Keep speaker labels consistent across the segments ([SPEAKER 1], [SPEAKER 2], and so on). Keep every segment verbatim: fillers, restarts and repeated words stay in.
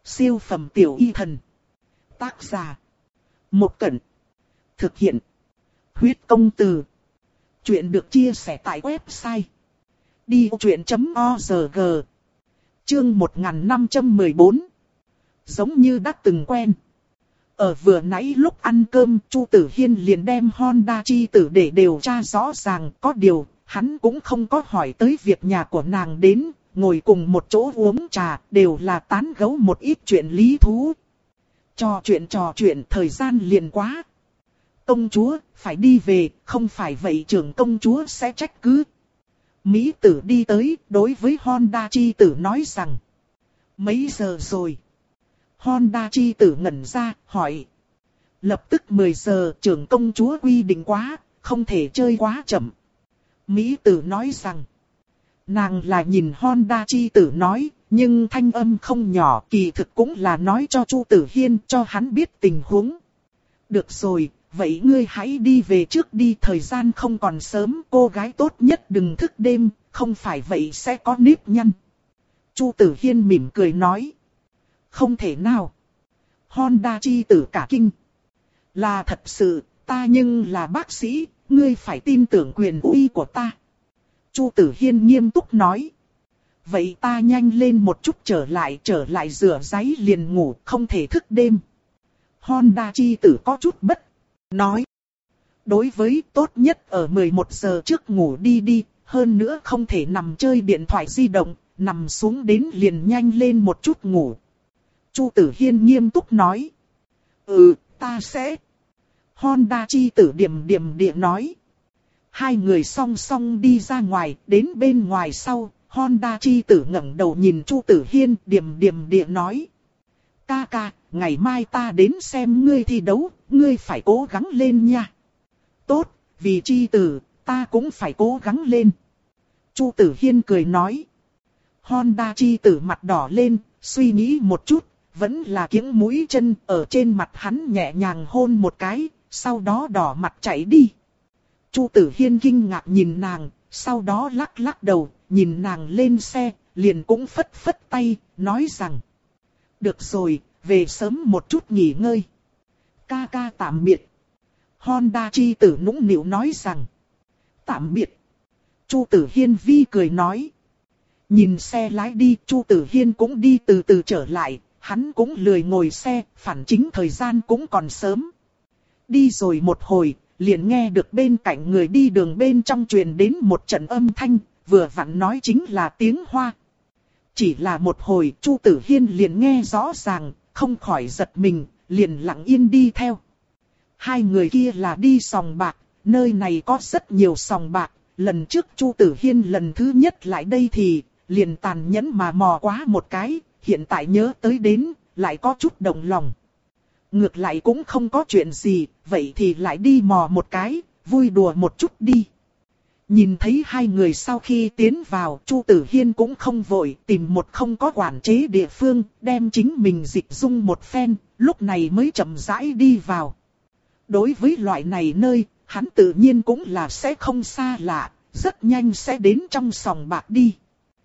[SPEAKER 1] Siêu phẩm tiểu y thần. Tác giả. Một Cẩn. Thực hiện. Huyết công từ. Chuyện được chia sẻ tại website đi vô chuyện chấm org. Chương một nghìn năm trăm mười bốn. Giống như đã từng quen. Ở vừa nãy lúc ăn cơm, Chu Tử Hiên liền đem Honda chi tử để điều tra rõ ràng. Có điều, hắn cũng không có hỏi tới việc nhà của nàng đến. Ngồi cùng một chỗ uống trà, đều là tán gẫu một ít chuyện lý thú. Trò chuyện trò chuyện thời gian liền quá. Công chúa, phải đi về, không phải vậy trưởng công chúa sẽ trách cứ. Mỹ tử đi tới, đối với Honda chi tử nói rằng. Mấy giờ rồi? Honda chi tử ngẩn ra, hỏi. Lập tức mười giờ, trưởng công chúa quy định quá, không thể chơi quá chậm. Mỹ tử nói rằng. Nàng là nhìn Honda chi tử nói, nhưng thanh âm không nhỏ, kỳ thực cũng là nói cho Chu Tử Hiên, cho hắn biết tình huống. Được rồi, vậy ngươi hãy đi về trước đi, thời gian không còn sớm, cô gái tốt nhất đừng thức đêm, không phải vậy sẽ có nếp nhăn. Chu Tử Hiên mỉm cười nói. Không thể nào. Honda chi tử cả kinh. Là thật sự, ta nhưng là bác sĩ, ngươi phải tin tưởng quyền uy của ta. Chu Tử Hiên nghiêm túc nói. Vậy ta nhanh lên một chút trở lại, trở lại rửa ráy liền ngủ, không thể thức đêm. Honda chi tử có chút bất. Nói. Đối với tốt nhất ở mười một giờ trước ngủ đi đi, hơn nữa không thể nằm chơi điện thoại di động, nằm xuống đến liền nhanh lên một chút ngủ. Chu Tử Hiên nghiêm túc nói. Ừ, ta sẽ. Honda chi tử điềm điềm địa nói. Hai người song song đi ra ngoài, đến bên ngoài sau, Honda chi tử ngẩng đầu nhìn Chu Tử Hiên, điềm điềm địa nói. Ca ca, ngày mai ta đến xem ngươi thi đấu, ngươi phải cố gắng lên nha. Tốt, vì chi tử, ta cũng phải cố gắng lên. Chu Tử Hiên cười nói. Honda chi tử mặt đỏ lên, suy nghĩ một chút, vẫn là kiếng mũi chân ở trên mặt hắn nhẹ nhàng hôn một cái, sau đó đỏ mặt chạy đi. Chu Tử Hiên kinh ngạc nhìn nàng, sau đó lắc lắc đầu, nhìn nàng lên xe, liền cũng phất phất tay, nói rằng. Được rồi, về sớm một chút nghỉ ngơi. Ca ca tạm biệt. Honda chi tử nũng nịu nói rằng. Tạm biệt. Chu Tử Hiên vi cười nói. Nhìn xe lái đi, Chu Tử Hiên cũng đi từ từ trở lại, hắn cũng lười ngồi xe, phản chính thời gian cũng còn sớm. Đi rồi một hồi, liền nghe được bên cạnh người đi đường bên trong truyền đến một trận âm thanh, vừa vặn nói chính là tiếng Hoa. Chỉ là một hồi, Chu Tử Hiên liền nghe rõ ràng, không khỏi giật mình, liền lặng yên đi theo. Hai người kia là đi sòng bạc, nơi này có rất nhiều sòng bạc, lần trước Chu Tử Hiên lần thứ nhất lại đây thì, liền tàn nhẫn mà mò quá một cái, hiện tại nhớ tới đến, lại có chút động lòng. Ngược lại cũng không có chuyện gì, vậy thì lại đi mò một cái, vui đùa một chút đi. Nhìn thấy hai người sau khi tiến vào, Chu Tử Hiên cũng không vội, tìm một không có quản chế địa phương, đem chính mình dịch dung một phen, lúc này mới chậm rãi đi vào. Đối với loại này nơi, hắn tự nhiên cũng là sẽ không xa lạ, rất nhanh sẽ đến trong sòng bạc đi.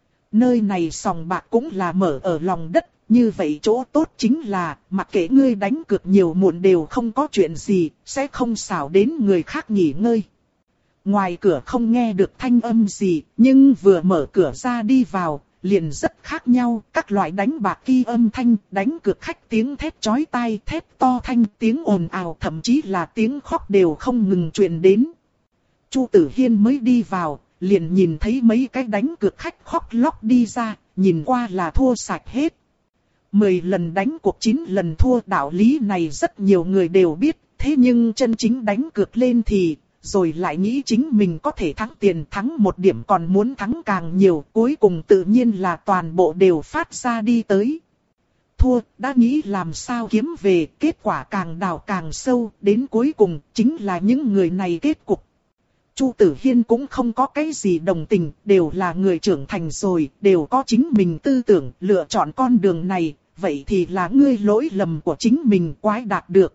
[SPEAKER 1] Nơi này sòng bạc cũng là mở ở lòng đất. Như vậy chỗ tốt chính là, mặc kệ ngươi đánh cược nhiều muộn đều không có chuyện gì, sẽ không xảo đến người khác nghỉ ngơi. Ngoài cửa không nghe được thanh âm gì, nhưng vừa mở cửa ra đi vào, liền rất khác nhau. Các loại đánh bạc ghi âm thanh, đánh cược khách tiếng thét chói tai, thét to thanh, tiếng ồn ào, thậm chí là tiếng khóc đều không ngừng truyền đến. Chu Tử Hiên mới đi vào, liền nhìn thấy mấy cái đánh cược khách khóc lóc đi ra, nhìn qua là thua sạch hết. Mười lần đánh cuộc chín lần thua, đạo lý này rất nhiều người đều biết, thế nhưng chân chính đánh cược lên thì, rồi lại nghĩ chính mình có thể thắng tiền, thắng một điểm còn muốn thắng càng nhiều, cuối cùng tự nhiên là toàn bộ đều phát ra đi tới. Thua, đã nghĩ làm sao kiếm về, kết quả càng đào càng sâu, đến cuối cùng chính là những người này kết cục. Chu Tử Hiên cũng không có cái gì đồng tình, đều là người trưởng thành rồi, đều có chính mình tư tưởng, lựa chọn con đường này, vậy thì là ngươi lỗi lầm của chính mình quái đạt được.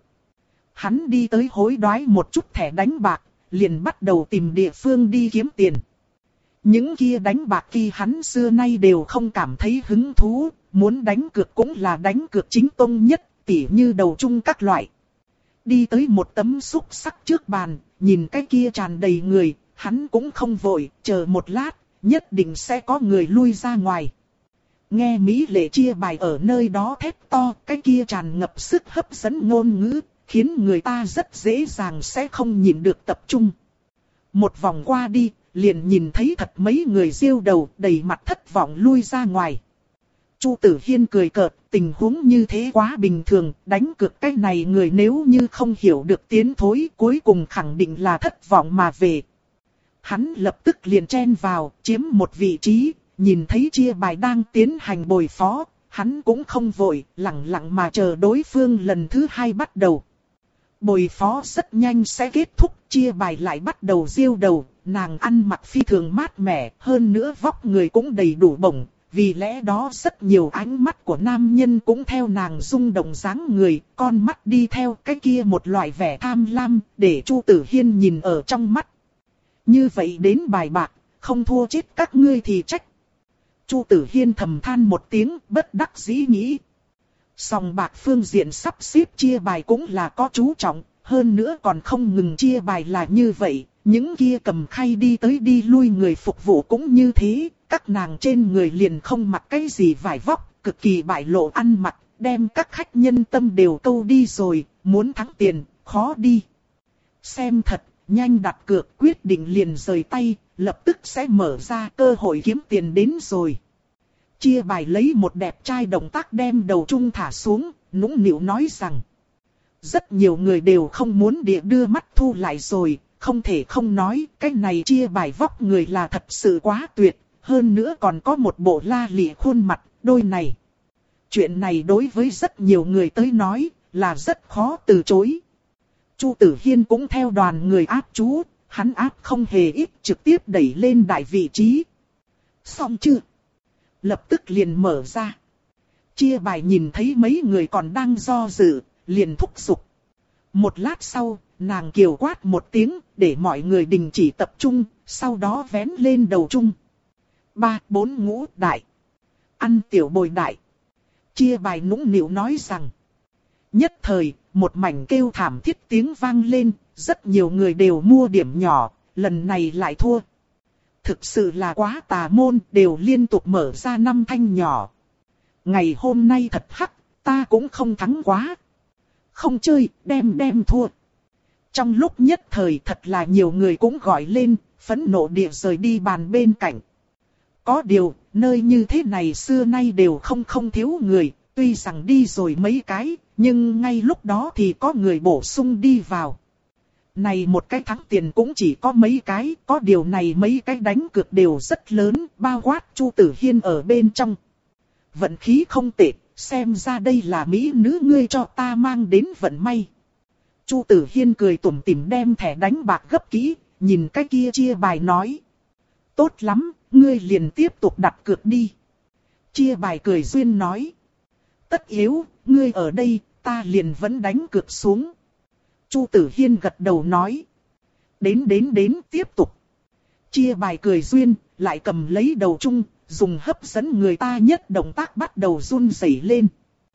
[SPEAKER 1] Hắn đi tới hối đoái một chút thẻ đánh bạc, liền bắt đầu tìm địa phương đi kiếm tiền. Những kia đánh bạc kia hắn xưa nay đều không cảm thấy hứng thú, muốn đánh cược cũng là đánh cược chính tông nhất, tỉ như đầu chung các loại. Đi tới một tấm xúc sắc trước bàn, nhìn cái kia tràn đầy người, hắn cũng không vội, chờ một lát, nhất định sẽ có người lui ra ngoài. Nghe Mỹ Lệ chia bài ở nơi đó thét to, cái kia tràn ngập sức hấp dẫn ngôn ngữ, khiến người ta rất dễ dàng sẽ không nhìn được tập trung. Một vòng qua đi, liền nhìn thấy thật mấy người diêu đầu đầy mặt thất vọng lui ra ngoài. Chu Tử Hiên cười cợt, tình huống như thế quá bình thường, đánh cược cái này người nếu như không hiểu được tiến thối cuối cùng khẳng định là thất vọng mà về. Hắn lập tức liền chen vào, chiếm một vị trí, nhìn thấy chia bài đang tiến hành bồi phó, hắn cũng không vội, lặng lặng mà chờ đối phương lần thứ hai bắt đầu. Bồi phó rất nhanh sẽ kết thúc, chia bài lại bắt đầu diêu đầu, nàng ăn mặc phi thường mát mẻ, hơn nữa vóc người cũng đầy đủ bổng, vì lẽ đó rất nhiều ánh mắt của nam nhân cũng theo nàng rung động dáng người, con mắt đi theo cái kia một loại vẻ tham lam, để Chu Tử Hiên nhìn ở trong mắt. Như vậy đến bài bạc, không thua chết các ngươi thì trách. Chu Tử Hiên thầm than một tiếng, bất đắc dĩ nghĩ. Sòng bạc phương diện sắp xếp chia bài cũng là có chú trọng, hơn nữa còn không ngừng chia bài là như vậy, những kia cầm khay đi tới đi lui người phục vụ cũng như thế, các nàng trên người liền không mặc cái gì vải vóc, cực kỳ bại lộ ăn mặc, đem các khách nhân tâm đều câu đi rồi, muốn thắng tiền, khó đi. Xem thật, nhanh đặt cược quyết định liền rời tay, lập tức sẽ mở ra cơ hội kiếm tiền đến rồi. Chia bài lấy một đẹp trai động tác đem đầu chung thả xuống, nũng nịu nói rằng. Rất nhiều người đều không muốn địa đưa mắt thu lại rồi, không thể không nói, cái này chia bài vóc người là thật sự quá tuyệt, hơn nữa còn có một bộ la lị khuôn mặt, đôi này. Chuyện này đối với rất nhiều người tới nói, là rất khó từ chối. Chu Tử Hiên cũng theo đoàn người áp chú, hắn áp không hề ít, trực tiếp đẩy lên đại vị trí. Xong chưa? Lập tức liền mở ra. Chia bài nhìn thấy mấy người còn đang do dự, liền thúc giục. Một lát sau, nàng kiều quát một tiếng, để mọi người đình chỉ tập trung, sau đó vén lên đầu chung. Ba, bốn ngũ đại. Ăn tiểu bồi đại. Chia bài nũng nịu nói rằng. Nhất thời, một mảnh kêu thảm thiết tiếng vang lên, rất nhiều người đều mua điểm nhỏ, lần này lại thua. Thực sự là quá tà môn, đều liên tục mở ra năm thanh nhỏ. Ngày hôm nay thật hắc, ta cũng không thắng quá. Không chơi, đem đem thua. Trong lúc nhất thời thật là nhiều người cũng gọi lên, phẫn nộ địa rời đi bàn bên cạnh. Có điều, nơi như thế này xưa nay đều không không thiếu người, tuy rằng đi rồi mấy cái, nhưng ngay lúc đó thì có người bổ sung đi vào. Này một cái thắng tiền cũng chỉ có mấy cái, có điều này mấy cái đánh cược đều rất lớn, bao quát Chu Tử Hiên ở bên trong. Vận khí không tệ, xem ra đây là mỹ nữ ngươi cho ta mang đến vận may. Chu Tử Hiên cười tủm tỉm đem thẻ đánh bạc gấp kỹ, nhìn cái kia chia bài nói. Tốt lắm, ngươi liền tiếp tục đặt cược đi. Chia bài cười duyên nói. Tất yếu, ngươi ở đây, ta liền vẫn đánh cược xuống. Chu Tử Hiên gật đầu nói. Đến đến đến tiếp tục. Chia bài cười duyên, lại cầm lấy đầu chung, dùng hấp dẫn người ta nhất động tác bắt đầu run rẩy lên.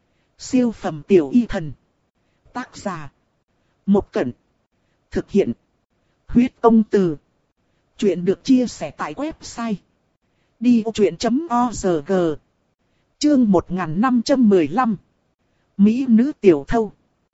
[SPEAKER 1] Siêu phẩm tiểu y thần. Tác giả. Một Cẩn. Thực hiện. Huyết công từ. Chuyện được chia sẻ tại website. đi ô chuyện chấm org. Chương một nghìn năm trăm mười lăm. Mỹ nữ tiểu thâu.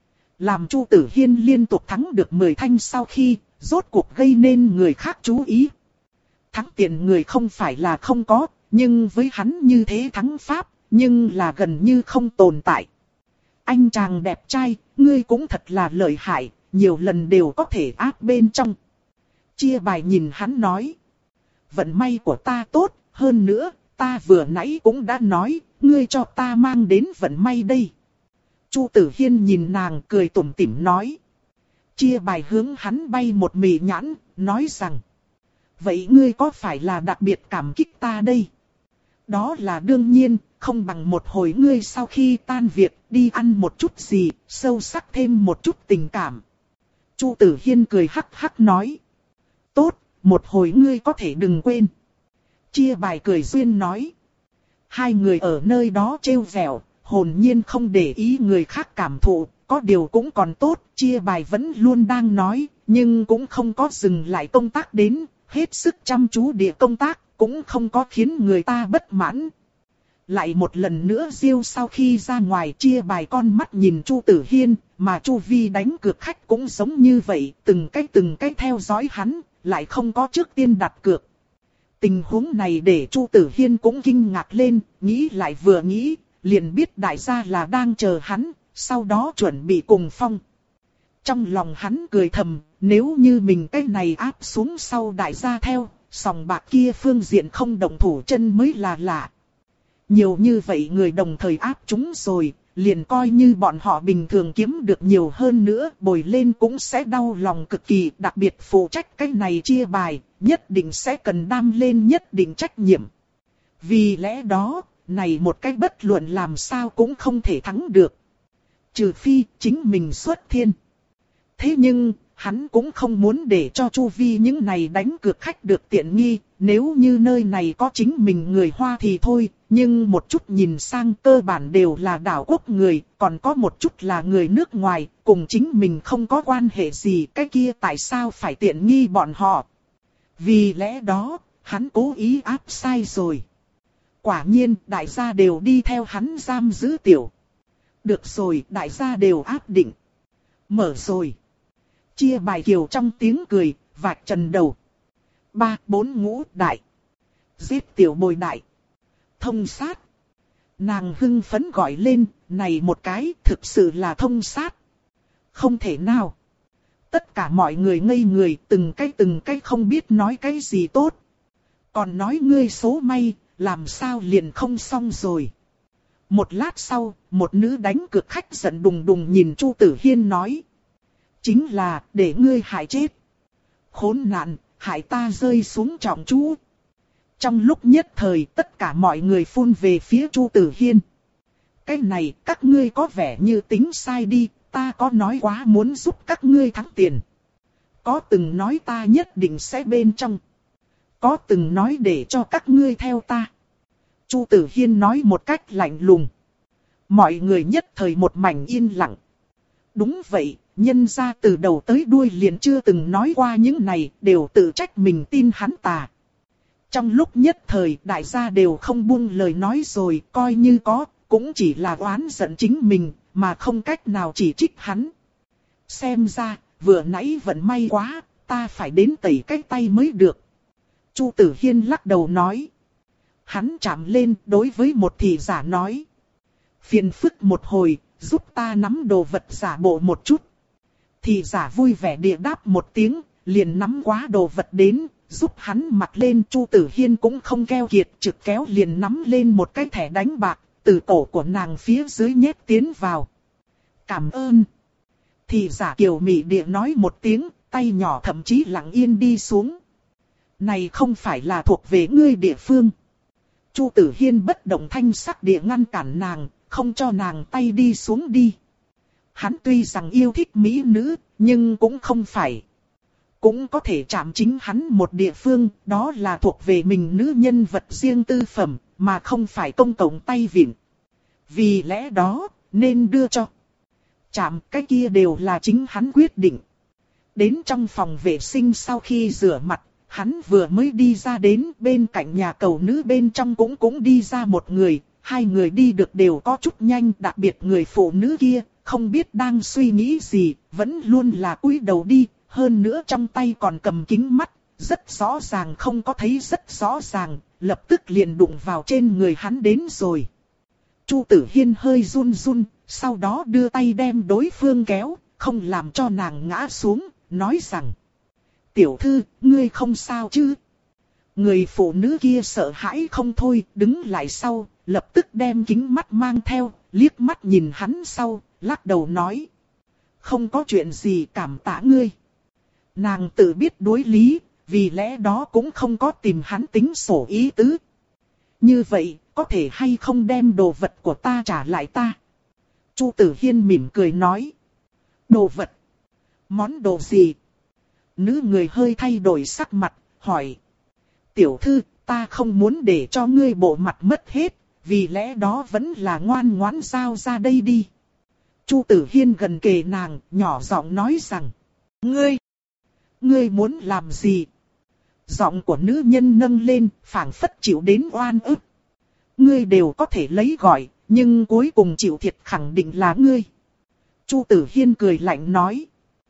[SPEAKER 1] Làm Chu Tử Hiên liên tục thắng được mười thanh sau khi, rốt cuộc gây nên người khác chú ý. Thắng tiền người không phải là không có, nhưng với hắn như thế thắng pháp, nhưng là gần như không tồn tại. Anh chàng đẹp trai, ngươi cũng thật là lợi hại, nhiều lần đều có thể áp bên trong. Chia bài nhìn hắn nói. Vận may của ta tốt, hơn nữa, ta vừa nãy cũng đã nói, ngươi cho ta mang đến vận may đây. Chu Tử Hiên nhìn nàng cười tủm tỉm nói. Chia bài hướng hắn bay một mì nhãn, nói rằng. Vậy ngươi có phải là đặc biệt cảm kích ta đây? Đó là đương nhiên, không bằng một hồi ngươi sau khi tan việc đi ăn một chút gì, sâu sắc thêm một chút tình cảm. Chu Tử Hiên cười hắc hắc nói. Tốt, một hồi ngươi có thể đừng quên. Chia bài cười duyên nói. Hai người ở nơi đó trêu vẻo, hồn nhiên không để ý người khác cảm thụ, có điều cũng còn tốt, chia bài vẫn luôn đang nói, nhưng cũng không có dừng lại công tác đến, hết sức chăm chú địa công tác, cũng không có khiến người ta bất mãn. Lại một lần nữa Diêu sau khi ra ngoài chia bài con mắt nhìn Chu Tử Hiên, mà Chu Vi đánh cược khách cũng giống như vậy, từng cái từng cái theo dõi hắn, lại không có trước tiên đặt cược. Tình huống này để Chu Tử Hiên cũng kinh ngạc lên, nghĩ lại vừa nghĩ, liền biết đại gia là đang chờ hắn, sau đó chuẩn bị cùng phong. Trong lòng hắn cười thầm, nếu như mình cái này áp xuống sau đại gia theo, sòng bạc kia phương diện không động thủ chân mới là lạ. Nhiều như vậy người đồng thời áp chúng rồi, liền coi như bọn họ bình thường kiếm được nhiều hơn nữa, bồi lên cũng sẽ đau lòng cực kỳ, đặc biệt phụ trách cái này chia bài, nhất định sẽ cần đam lên nhất định trách nhiệm. Vì lẽ đó, này một cái bất luận làm sao cũng không thể thắng được. Trừ phi chính mình xuất thiên. Thế nhưng, hắn cũng không muốn để cho Chu Vi những này đánh cược khách được tiện nghi, nếu như nơi này có chính mình người Hoa thì thôi, nhưng một chút nhìn sang cơ bản đều là đảo quốc người, còn có một chút là người nước ngoài, cùng chính mình không có quan hệ gì, cái kia tại sao phải tiện nghi bọn họ. Vì lẽ đó, hắn cố ý áp sai rồi. Quả nhiên, đại gia đều đi theo hắn giam giữ tiểu. Được rồi, đại gia đều áp định. Mở rồi. Chia bài kiều trong tiếng cười, vạch trần đầu. Ba, bốn ngũ đại. Giết tiểu bồi đại. Thông sát. Nàng hưng phấn gọi lên, này một cái thực sự là thông sát. Không thể nào. Tất cả mọi người ngây người, từng cái từng cái không biết nói cái gì tốt. Còn nói ngươi số may, làm sao liền không xong rồi. Một lát sau, một nữ đánh cược khách giận đùng đùng nhìn Chu Tử Hiên nói. Chính là, để ngươi hại chết. Khốn nạn, hại ta rơi xuống trọng chú. Trong lúc nhất thời, tất cả mọi người phun về phía Chu Tử Hiên. Cái này, các ngươi có vẻ như tính sai đi, ta có nói quá muốn giúp các ngươi thắng tiền. Có từng nói ta nhất định sẽ bên trong. Có từng nói để cho các ngươi theo ta. Chu Tử Hiên nói một cách lạnh lùng. Mọi người nhất thời một mảnh yên lặng. Đúng vậy, nhân ra từ đầu tới đuôi liền chưa từng nói qua những này, đều tự trách mình tin hắn tà. Trong lúc nhất thời đại gia đều không buông lời nói rồi, coi như có, cũng chỉ là oán giận chính mình, mà không cách nào chỉ trích hắn. Xem ra, vừa nãy vận may quá, ta phải đến tẩy cái tay mới được. Chu Tử Hiên lắc đầu nói. Hắn chạm lên đối với một thị giả nói. Phiền phức một hồi, giúp ta nắm đồ vật giả bộ một chút. Thị giả vui vẻ địa đáp một tiếng, liền nắm quá đồ vật đến, giúp hắn mặc lên. Chu Tử Hiên cũng không keo kiệt, trực kéo liền nắm lên một cái thẻ đánh bạc, từ cổ của nàng phía dưới nhét tiến vào. Cảm ơn. Thị giả kiều mị địa nói một tiếng, tay nhỏ thậm chí lặng yên đi xuống. Này không phải là thuộc về ngươi địa phương. Chu Tử Hiên bất động thanh sắc địa ngăn cản nàng, không cho nàng tay đi xuống đi. Hắn tuy rằng yêu thích mỹ nữ, nhưng cũng không phải. Cũng có thể chạm chính hắn một địa phương, đó là thuộc về mình nữ nhân vật riêng tư phẩm, mà không phải công cộng tay vịn. Vì lẽ đó, nên đưa cho. Chạm cái kia đều là chính hắn quyết định. Đến trong phòng vệ sinh sau khi rửa mặt, hắn vừa mới đi ra đến bên cạnh nhà cầu nữ bên trong cũng cũng đi ra một người. Hai người đi được đều có chút nhanh, đặc biệt người phụ nữ kia, không biết đang suy nghĩ gì, vẫn luôn là cúi đầu đi, hơn nữa trong tay còn cầm kính mắt, rất rõ ràng không có thấy rất rõ ràng, lập tức liền đụng vào trên người hắn đến rồi. Chu Tử Hiên hơi run run, sau đó đưa tay đem đối phương kéo, không làm cho nàng ngã xuống, nói rằng. Tiểu thư, ngươi không sao chứ? Người phụ nữ kia sợ hãi không thôi, đứng lại sau, lập tức đem kính mắt mang theo, liếc mắt nhìn hắn sau, lắc đầu nói. Không có chuyện gì, cảm tạ ngươi. Nàng tự biết đối lý, vì lẽ đó cũng không có tìm hắn tính sổ ý tứ. Như vậy, có thể hay không đem đồ vật của ta trả lại ta? Chu Tử Hiên mỉm cười nói. Đồ vật? Món đồ gì? Nữ người hơi thay đổi sắc mặt, hỏi. Tiểu thư, ta không muốn để cho ngươi bộ mặt mất hết, vì lẽ đó vẫn là ngoan ngoãn giao ra đây đi. Chu Tử Hiên gần kề nàng, nhỏ giọng nói rằng, ngươi, ngươi muốn làm gì? Giọng của nữ nhân nâng lên, phảng phất chịu đến oan ức. Ngươi đều có thể lấy gọi, nhưng cuối cùng chịu thiệt khẳng định là ngươi. Chu Tử Hiên cười lạnh nói.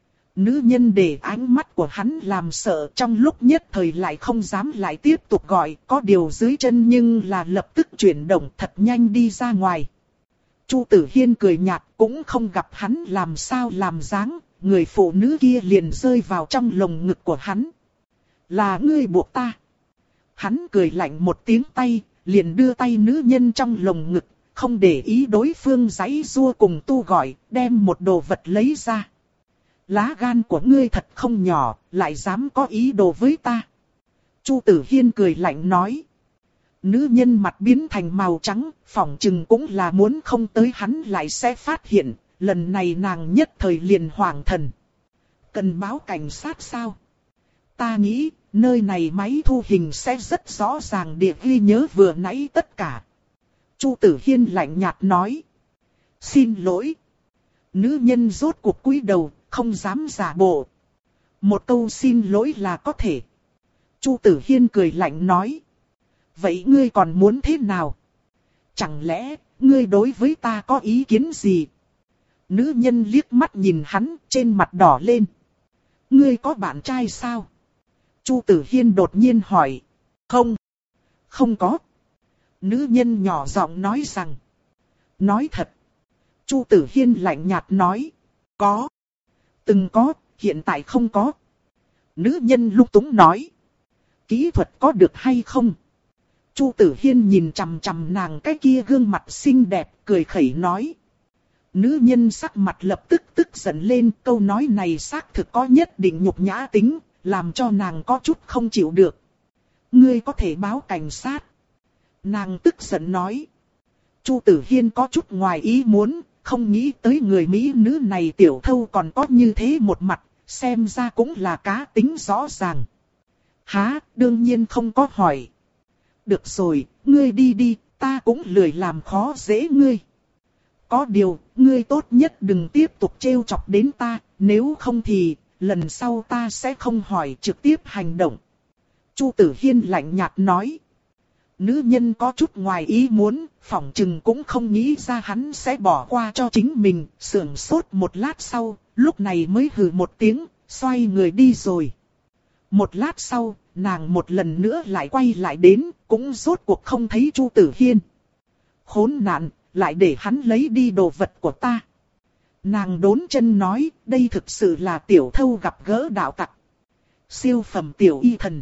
[SPEAKER 1] Nữ nhân để ánh mắt của hắn làm sợ, trong lúc nhất thời lại không dám lại tiếp tục gọi, có điều dưới chân nhưng là lập tức chuyển động thật nhanh đi ra ngoài. Chu Tử Hiên cười nhạt, cũng không gặp hắn làm sao làm dáng, người phụ nữ kia liền rơi vào trong lồng ngực của hắn. Là ngươi buộc ta. Hắn cười lạnh một tiếng tay, liền đưa tay nữ nhân trong lồng ngực, không để ý đối phương giãy giụa cùng tu gọi, đem một đồ vật lấy ra. Lá gan của ngươi thật không nhỏ, lại dám có ý đồ với ta. Chu Tử Hiên cười lạnh nói. Nữ nhân mặt biến thành màu trắng, phỏng chừng cũng là muốn không tới hắn lại sẽ phát hiện, lần này nàng nhất thời liền hoảng thần. Cần báo cảnh sát sao? Ta nghĩ, nơi này máy thu hình sẽ rất rõ ràng địa ghi nhớ vừa nãy tất cả. Chu Tử Hiên lạnh nhạt nói. Xin lỗi. Nữ nhân rốt cuộc cúi đầu, không dám giả bộ. Một câu xin lỗi là có thể. Chu Tử Hiên cười lạnh nói. Vậy ngươi còn muốn thế nào? Chẳng lẽ, ngươi đối với ta có ý kiến gì? Nữ nhân liếc mắt nhìn hắn, trên mặt đỏ lên. Ngươi có bạn trai sao? Chu Tử Hiên đột nhiên hỏi. Không. Không có. Nữ nhân nhỏ giọng nói rằng. Nói thật. Chu Tử Hiên lạnh nhạt nói. Có. Từng có, hiện tại không có. Nữ nhân lung túng nói. Kỹ thuật có được hay không? Chu Tử Hiên nhìn chằm chằm nàng cái kia gương mặt xinh đẹp, cười khẩy nói. Nữ nhân sắc mặt lập tức tức giận lên, câu nói này xác thực có nhất định nhục nhã tính, làm cho nàng có chút không chịu được. Ngươi có thể báo cảnh sát. Nàng tức giận nói. Chu Tử Hiên có chút ngoài ý muốn, không nghĩ tới người Mỹ nữ này tiểu thâu còn có như thế một mặt, xem ra cũng là cá tính rõ ràng. Hả, đương nhiên không có hỏi. Được rồi, ngươi đi đi, ta cũng lười làm khó dễ ngươi. Có điều, ngươi tốt nhất đừng tiếp tục trêu chọc đến ta, nếu không thì, lần sau ta sẽ không hỏi trực tiếp hành động. Chu Tử Hiên lạnh nhạt nói. Nữ nhân có chút ngoài ý muốn, phỏng chừng cũng không nghĩ ra hắn sẽ bỏ qua cho chính mình, sưởng sốt một lát sau, lúc này mới hừ một tiếng, xoay người đi rồi. Một lát sau, nàng một lần nữa lại quay lại đến, cũng rốt cuộc không thấy Chu Tử Hiên. Khốn nạn, lại để hắn lấy đi đồ vật của ta. Nàng đốn chân nói, đây thực sự là tiểu thâu gặp gỡ đạo tặc. Siêu phẩm tiểu y thần.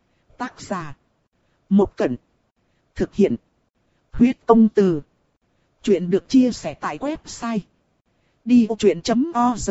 [SPEAKER 1] Tác giả. Một Cẩn. Thực hiện. Huyết công từ. Chuyện được chia sẻ tại website. đi ô chuyện chấm org.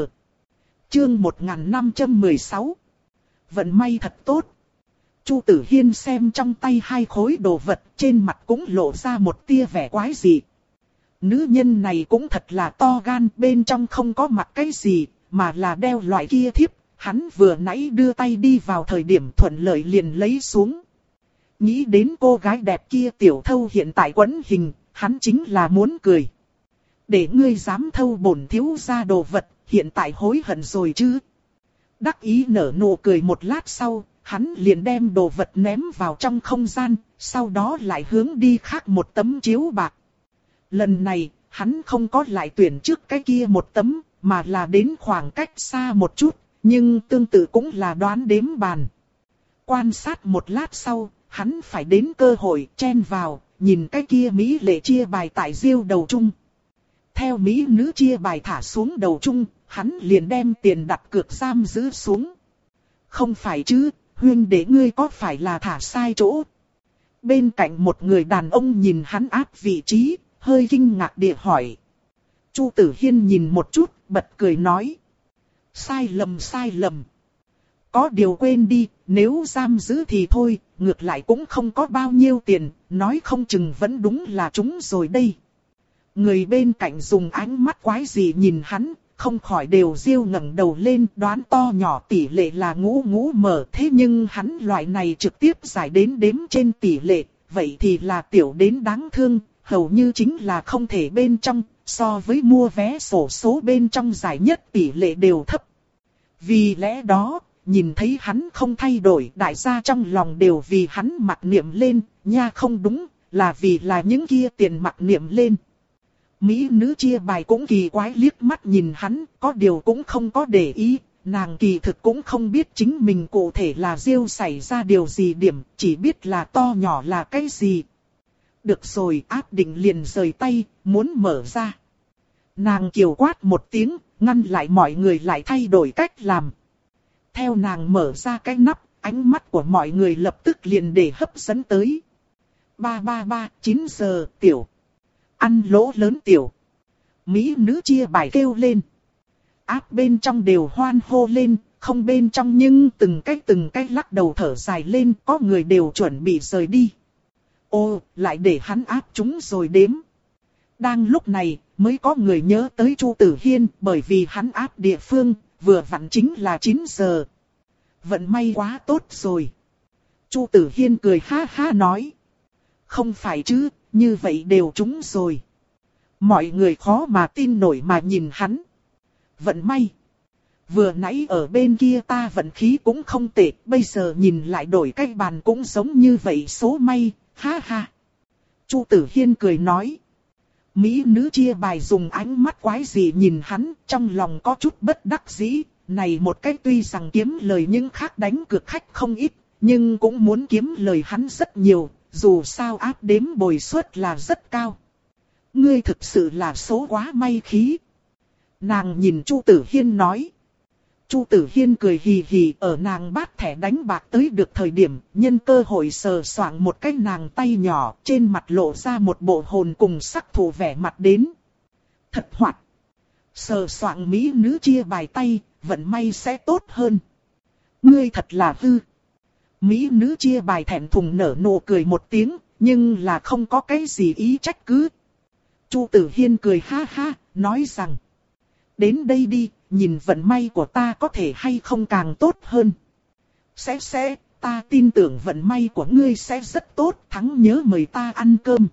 [SPEAKER 1] Chương một nghìn năm trăm mười sáu. Vận may thật tốt. Chu Tử Hiên xem trong tay hai khối đồ vật, trên mặt cũng lộ ra một tia vẻ quái dị. Nữ nhân này cũng thật là to gan, bên trong không có mặc cái gì, mà là đeo loại kia thiếp, hắn vừa nãy đưa tay đi vào thời điểm thuận lợi liền lấy xuống. Nghĩ đến cô gái đẹp kia tiểu thâu hiện tại quấn hình, hắn chính là muốn cười. Để ngươi dám thâu bổn thiếu gia đồ vật, hiện tại hối hận rồi chứ. Đắc ý nở nụ cười một lát sau, hắn liền đem đồ vật ném vào trong không gian, sau đó lại hướng đi khác một tấm chiếu bạc. Lần này, hắn không có lại tuyển trước cái kia một tấm, mà là đến khoảng cách xa một chút, nhưng tương tự cũng là đoán đếm bàn. Quan sát một lát sau, hắn phải đến cơ hội chen vào, nhìn cái kia Mỹ lệ chia bài tại diêu đầu chung. Theo Mỹ nữ chia bài thả xuống đầu chung, hắn liền đem tiền đặt cược giam giữ xuống. Không phải chứ, huynh đệ ngươi có phải là thả sai chỗ? Bên cạnh một người đàn ông nhìn hắn áp vị trí, hơi kinh ngạc địa hỏi. Chu Tử Hiên nhìn một chút, bật cười nói. Sai lầm sai lầm. Có điều quên đi, nếu giam giữ thì thôi, ngược lại cũng không có bao nhiêu tiền, nói không chừng vẫn đúng là chúng rồi đây. Người bên cạnh dùng ánh mắt quái dị nhìn hắn, không khỏi đều riêu ngẩng đầu lên, đoán to nhỏ tỷ lệ là ngũ ngũ mở, thế nhưng hắn loại này trực tiếp giải đến đếm trên tỷ lệ, vậy thì là tiểu đến đáng thương, hầu như chính là không thể bên trong, so với mua vé xổ số bên trong giải nhất tỷ lệ đều thấp. Vì lẽ đó, nhìn thấy hắn không thay đổi, đại gia trong lòng đều vì hắn mặc niệm lên, nha không đúng, là vì là những kia tiền mặc niệm lên. Mỹ nữ chia bài cũng kỳ quái liếc mắt nhìn hắn, có điều cũng không có để ý, nàng kỳ thực cũng không biết chính mình cụ thể là Diêu xảy ra điều gì điểm, chỉ biết là to nhỏ là cái gì. Được rồi, áp định liền rời tay, muốn mở ra. Nàng kiều quát một tiếng, ngăn lại mọi người lại thay đổi cách làm. Theo nàng mở ra cái nắp, ánh mắt của mọi người lập tức liền để hấp dẫn tới. ba ba ba, chín giờ, tiểu. Ăn lỗ lớn tiểu. Mỹ nữ chia bài kêu lên. Áp bên trong đều hoan hô lên, không bên trong nhưng từng cái từng cái lắc đầu thở dài lên, có người đều chuẩn bị rời đi. Ô, lại để hắn áp chúng rồi đếm. Đang lúc này, mới có người nhớ tới Chu Tử Hiên, bởi vì hắn áp địa phương, vừa vặn chính là chín giờ. Vận may quá tốt rồi. Chu Tử Hiên cười ha ha nói. Không phải chứ, như vậy đều trúng rồi. Mọi người khó mà tin nổi mà nhìn hắn. Vận may. Vừa nãy ở bên kia ta vận khí cũng không tệ, bây giờ nhìn lại đổi cái bàn cũng giống như vậy số may, ha ha. Chu Tử Hiên cười nói. Mỹ nữ chia bài dùng ánh mắt quái dị nhìn hắn, trong lòng có chút bất đắc dĩ. Này một cách tuy rằng kiếm lời những khác đánh cược khách không ít, nhưng cũng muốn kiếm lời hắn rất nhiều, dù sao áp đếm bồi suất là rất cao. Ngươi thực sự là số quá may khí. Nàng nhìn Chu Tử Hiên nói. Chu Tử Hiên cười hì hì, ở nàng bát thẻ đánh bạc tới được thời điểm, nhân cơ hội sờ soạng một cái nàng tay nhỏ, trên mặt lộ ra một bộ hồn cùng sắc thủ vẻ mặt đến. Thật hoạt. Sờ soạng mỹ nữ chia bài tay, vận may sẽ tốt hơn. Ngươi thật là hư. Mỹ nữ chia bài thẹn thùng nở nụ cười một tiếng, nhưng là không có cái gì ý trách cứ. Chu Tử Hiên cười ha ha, nói rằng. Đến đây đi, nhìn vận may của ta có thể hay không càng tốt hơn. Sẽ sẽ, ta tin tưởng vận may của ngươi sẽ rất tốt, thắng nhớ mời ta ăn cơm.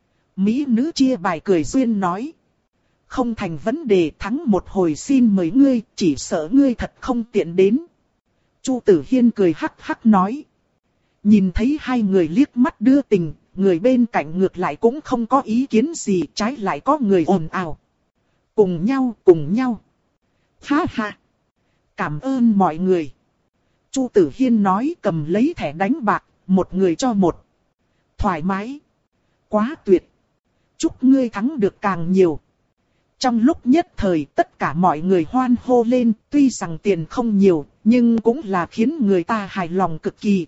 [SPEAKER 1] Mỹ nữ chia bài cười duyên nói. Không thành vấn đề, thắng một hồi xin mời ngươi, chỉ sợ ngươi thật không tiện đến. Chu Tử Hiên cười hắc hắc nói. Nhìn thấy hai người liếc mắt đưa tình, người bên cạnh ngược lại cũng không có ý kiến gì, trái lại có người ồn ào. Cùng nhau, cùng nhau. Ha ha. Cảm ơn mọi người. Chu Tử Hiên nói, cầm lấy thẻ đánh bạc, một người cho một. Thoải mái. Quá tuyệt. Chúc ngươi thắng được càng nhiều. Trong lúc nhất thời tất cả mọi người hoan hô lên, tuy rằng tiền không nhiều, nhưng cũng là khiến người ta hài lòng cực kỳ.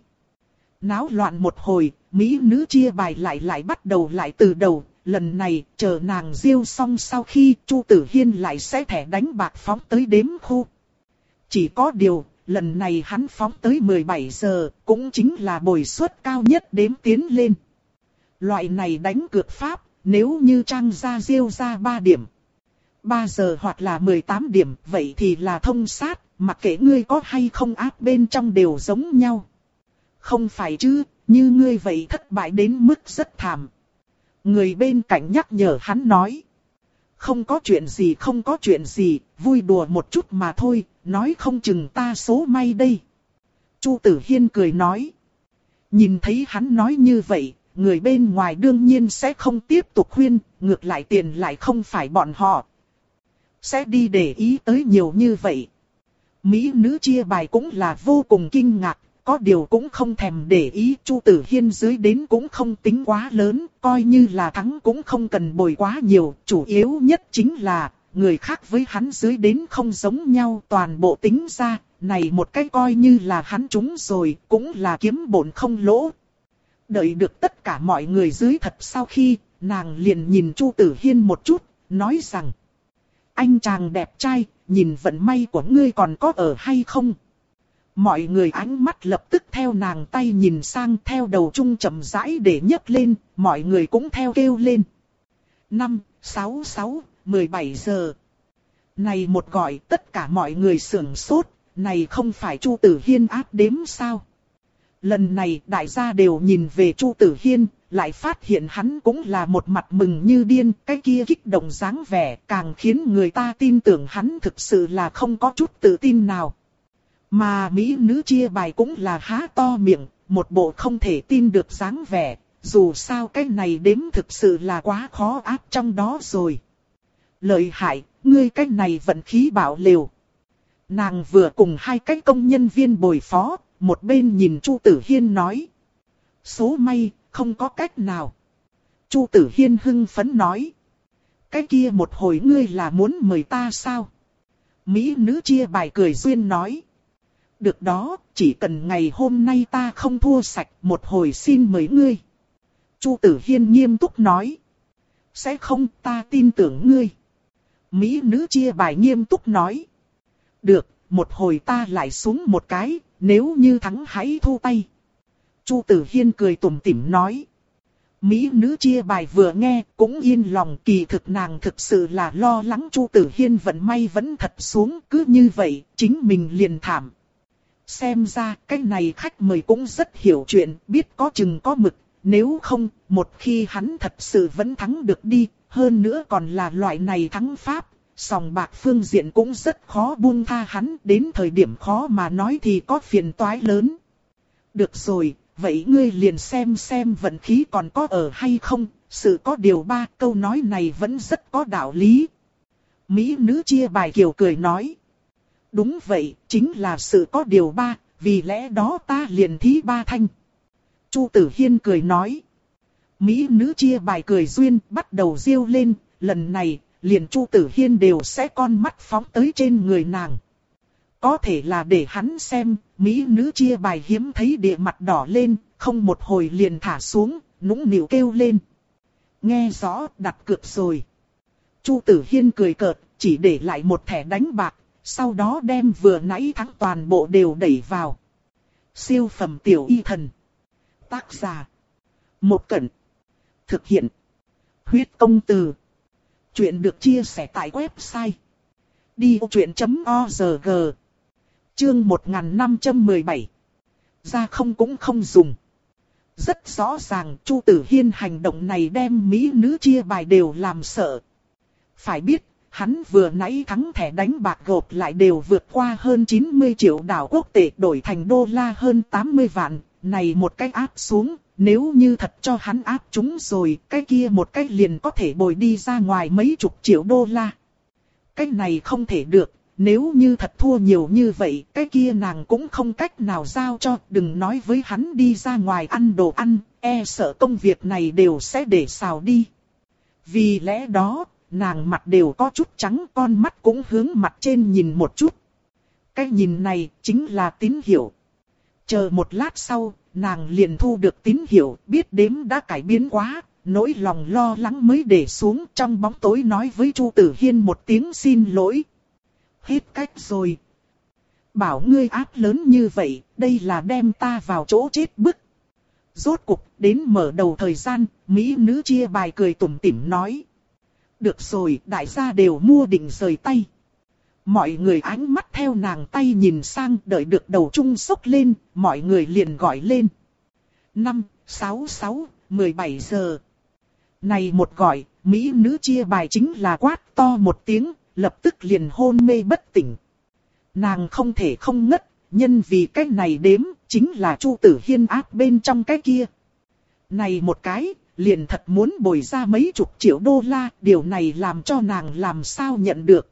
[SPEAKER 1] Náo loạn một hồi, mỹ nữ chia bài lại lại bắt đầu lại từ đầu. Lần này, chờ nàng diêu xong sau khi Chu Tử Hiên lại sẽ thẻ đánh bạc phóng tới đếm khu. Chỉ có điều, lần này hắn phóng tới mười bảy giờ, cũng chính là bồi suất cao nhất đếm tiến lên. Loại này đánh cược pháp, nếu như trang ra diêu ra ba điểm, ba giờ hoặc là mười tám điểm, vậy thì là thông sát, mặc kệ ngươi có hay không áp bên trong đều giống nhau. Không phải chứ, như ngươi vậy thất bại đến mức rất thảm. Người bên cạnh nhắc nhở hắn nói. Không có chuyện gì không có chuyện gì, vui đùa một chút mà thôi, nói không chừng ta số may đây. Chu Tử Hiên cười nói. Nhìn thấy hắn nói như vậy, người bên ngoài đương nhiên sẽ không tiếp tục khuyên, ngược lại tiền lại không phải bọn họ. Sẽ đi để ý tới nhiều như vậy. Mỹ nữ chia bài cũng là vô cùng kinh ngạc. Có điều cũng không thèm để ý, Chu Tử Hiên dưới đến cũng không tính quá lớn, coi như là thắng cũng không cần bồi quá nhiều, chủ yếu nhất chính là, người khác với hắn dưới đến không giống nhau, toàn bộ tính ra, này một cái coi như là hắn trúng rồi, cũng là kiếm bổn không lỗ. Đợi được tất cả mọi người dưới thật sau khi, nàng liền nhìn Chu Tử Hiên một chút, nói rằng, anh chàng đẹp trai, nhìn vận may của ngươi còn có ở hay không? Mọi người ánh mắt lập tức theo nàng tay nhìn sang, theo đầu chung chậm rãi để nhấc lên, mọi người cũng theo kêu lên. năm, sáu, sáu, mười bảy giờ. Này một gọi tất cả mọi người sửng sốt, này không phải Chu Tử Hiên áp đếm sao? Lần này đại gia đều nhìn về Chu Tử Hiên, lại phát hiện hắn cũng là một mặt mừng như điên, cái kia kích động dáng vẻ càng khiến người ta tin tưởng hắn thực sự là không có chút tự tin nào. Mà mỹ nữ chia bài cũng là há to miệng, một bộ không thể tin được dáng vẻ, dù sao cái này đếm thực sự là quá khó áp trong đó rồi. Lợi hại, ngươi cái này vận khí bảo liều. Nàng vừa cùng hai cái công nhân viên bồi phó, một bên nhìn Chu Tử Hiên nói. Số may, không có cách nào. Chu Tử Hiên hưng phấn nói. Cái kia một hồi ngươi là muốn mời ta sao? Mỹ nữ chia bài cười duyên nói. Được đó, chỉ cần ngày hôm nay ta không thua sạch, một hồi xin mời ngươi. Chu Tử Hiên nghiêm túc nói. Sẽ không, ta tin tưởng ngươi. Mỹ nữ chia bài nghiêm túc nói. Được, một hồi ta lại xuống một cái, nếu như thắng hãy thu tay. Chu Tử Hiên cười tủm tỉm nói. Mỹ nữ chia bài vừa nghe cũng yên lòng, kỳ thực nàng thực sự là lo lắng Chu Tử Hiên vận may vẫn thật xuống, cứ như vậy chính mình liền thảm. Xem ra cái này khách mời cũng rất hiểu chuyện, biết có chừng có mực, nếu không một khi hắn thật sự vẫn thắng được đi, hơn nữa còn là loại này thắng pháp. Sòng bạc phương diện cũng rất khó buông tha hắn, đến thời điểm khó mà nói thì có phiền toái lớn. Được rồi, vậy ngươi liền xem xem vận khí còn có ở hay không, sự có điều ba câu nói này vẫn rất có đạo lý. Mỹ nữ chia bài kiều cười nói. Đúng vậy, chính là sự có điều ba, vì lẽ đó ta liền thí ba thanh. Chu Tử Hiên cười nói. Mỹ nữ chia bài cười duyên, bắt đầu rêu lên, lần này liền Chu Tử Hiên đều sẽ con mắt phóng tới trên người nàng. Có thể là để hắn xem, mỹ nữ chia bài hiếm thấy địa mặt đỏ lên, không một hồi liền thả xuống, nũng nịu kêu lên. Nghe rõ, đặt cược rồi. Chu Tử Hiên cười cợt, chỉ để lại một thẻ đánh bạc, sau đó đem vừa nãy thắng toàn bộ đều đẩy vào. Siêu phẩm tiểu y thần. Tác giả. Một Cẩn. Thực hiện. Huyết công từ. Chuyện được chia sẻ tại website đi ô chuyện chấm org. Chương một nghìn năm trăm mười bảy. Ra không cũng không dùng. Rất rõ ràng Chu Tử Hiên hành động này đem mỹ nữ chia bài đều làm sợ. Phải biết, hắn vừa nãy thắng thẻ đánh bạc gộp lại đều vượt qua hơn chín mươi triệu đảo quốc tệ, đổi thành đô la hơn tám mươi vạn. Này một cách áp xuống, nếu như thật cho hắn áp chúng rồi, cái kia một cách liền có thể bồi đi ra ngoài mấy chục triệu đô la. Cái này không thể được, nếu như thật thua nhiều như vậy, cái kia nàng cũng không cách nào giao cho, đừng nói với hắn đi ra ngoài ăn đồ ăn, e sợ công việc này đều sẽ để xào đi. Vì lẽ đó, nàng mặt đều có chút trắng, con mắt cũng hướng mặt trên nhìn một chút. Cái nhìn này chính là tín hiệu. Chờ một lát sau, nàng liền thu được tín hiệu, biết đếm đã cải biến quá, nỗi lòng lo lắng mới để xuống, trong bóng tối nói với Chu Tử Hiên một tiếng xin lỗi. Hết cách rồi. Bảo ngươi áp lớn như vậy, đây là đem ta vào chỗ chết bức. Rốt cục, đến mở đầu thời gian, mỹ nữ chia bài cười tủm tỉm nói. Được rồi, đại gia đều mua định rời tay. Mọi người ánh mắt theo nàng tay nhìn sang, đợi được đầu chung sốc lên, mọi người liền gọi lên. năm, sáu, sáu, mười bảy giờ. Này một gọi, mỹ nữ chia bài chính là quát to một tiếng, lập tức liền hôn mê bất tỉnh. Nàng không thể không ngất, nhân vì cái này đếm, chính là Chu Tử Hiên áp bên trong cái kia. Này một cái, liền thật muốn bồi ra mấy chục triệu đô la, điều này làm cho nàng làm sao nhận được.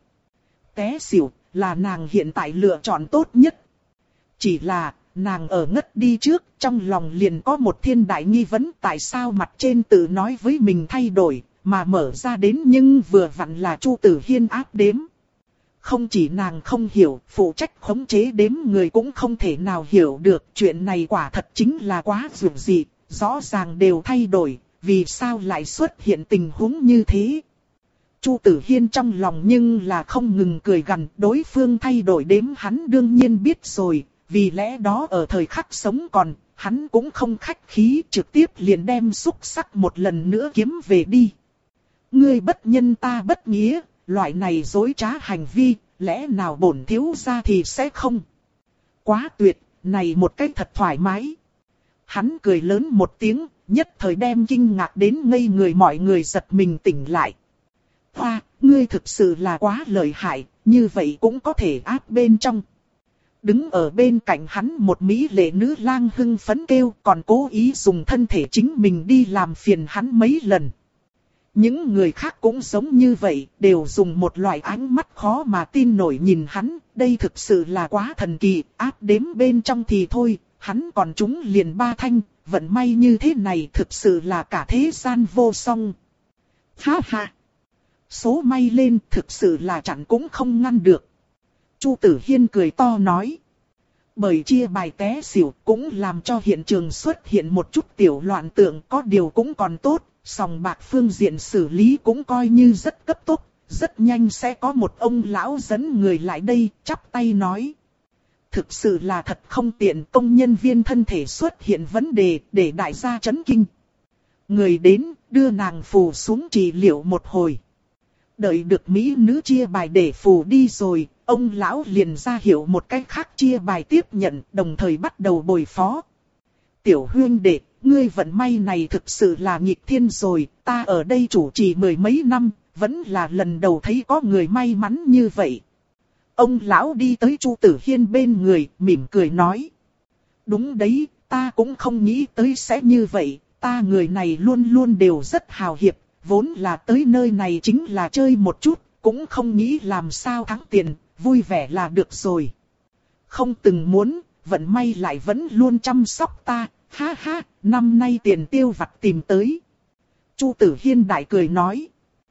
[SPEAKER 1] Té xỉu, là nàng hiện tại lựa chọn tốt nhất. Chỉ là, nàng ở ngất đi trước, trong lòng liền có một thiên đại nghi vấn tại sao mặt trên tự nói với mình thay đổi, mà mở ra đến nhưng vừa vặn là Chu Tử Hiên áp đếm. Không chỉ nàng không hiểu, phụ trách khống chế đếm người cũng không thể nào hiểu được, chuyện này quả thật chính là quá dường dị, rõ ràng đều thay đổi, vì sao lại xuất hiện tình huống như thế. Chu Tử Hiên trong lòng nhưng là không ngừng cười gằn, đối phương thay đổi đếm hắn đương nhiên biết rồi, vì lẽ đó ở thời khắc sống còn, hắn cũng không khách khí, trực tiếp liền đem xúc sắc một lần nữa kiếm về đi. Ngươi bất nhân ta bất nghĩa, loại này dối trá hành vi, lẽ nào bổn thiếu gia thì sẽ không. Quá tuyệt, này một cách thật thoải mái. Hắn cười lớn một tiếng, nhất thời đem kinh ngạc đến ngây người mọi người giật mình tỉnh lại. Hoa, ngươi thực sự là quá lợi hại, như vậy cũng có thể áp bên trong. Đứng ở bên cạnh hắn một mỹ lệ nữ lang hưng phấn kêu, còn cố ý dùng thân thể chính mình đi làm phiền hắn mấy lần. Những người khác cũng giống như vậy, đều dùng một loại ánh mắt khó mà tin nổi nhìn hắn, đây thực sự là quá thần kỳ, áp đếm bên trong thì thôi, hắn còn trúng liền ba thanh, vận may như thế này thực sự là cả thế gian vô song. Ha ha! Số may lên thực sự là chặn cũng không ngăn được. Chu Tử Hiên cười to nói. Bởi chia bài té xỉu cũng làm cho hiện trường xuất hiện một chút tiểu loạn tượng, có điều cũng còn tốt, sòng bạc phương diện xử lý cũng coi như rất cấp tốc, rất nhanh sẽ có một ông lão dẫn người lại đây, chắp tay nói. Thực sự là thật không tiện, công nhân viên thân thể xuất hiện vấn đề, để đại gia chấn kinh. Người đến, đưa nàng phù xuống trị liệu một hồi. Đợi được mỹ nữ chia bài để phù đi rồi, ông lão liền ra hiệu một cách khác chia bài tiếp nhận, đồng thời bắt đầu bồi phó. Tiểu huynh đệ, ngươi vận may này thực sự là nghịch thiên rồi, ta ở đây chủ trì mười mấy năm, vẫn là lần đầu thấy có người may mắn như vậy. Ông lão đi tới Chu Tử Hiên bên người, mỉm cười nói. Đúng đấy, ta cũng không nghĩ tới sẽ như vậy, ta người này luôn luôn đều rất hào hiệp, vốn là tới nơi này chính là chơi một chút, cũng không nghĩ làm sao thắng tiền, vui vẻ là được rồi. Không từng muốn, vận may lại vẫn luôn chăm sóc ta, ha ha, năm nay tiền tiêu vặt tìm tới. Chu Tử Hiên đại cười nói.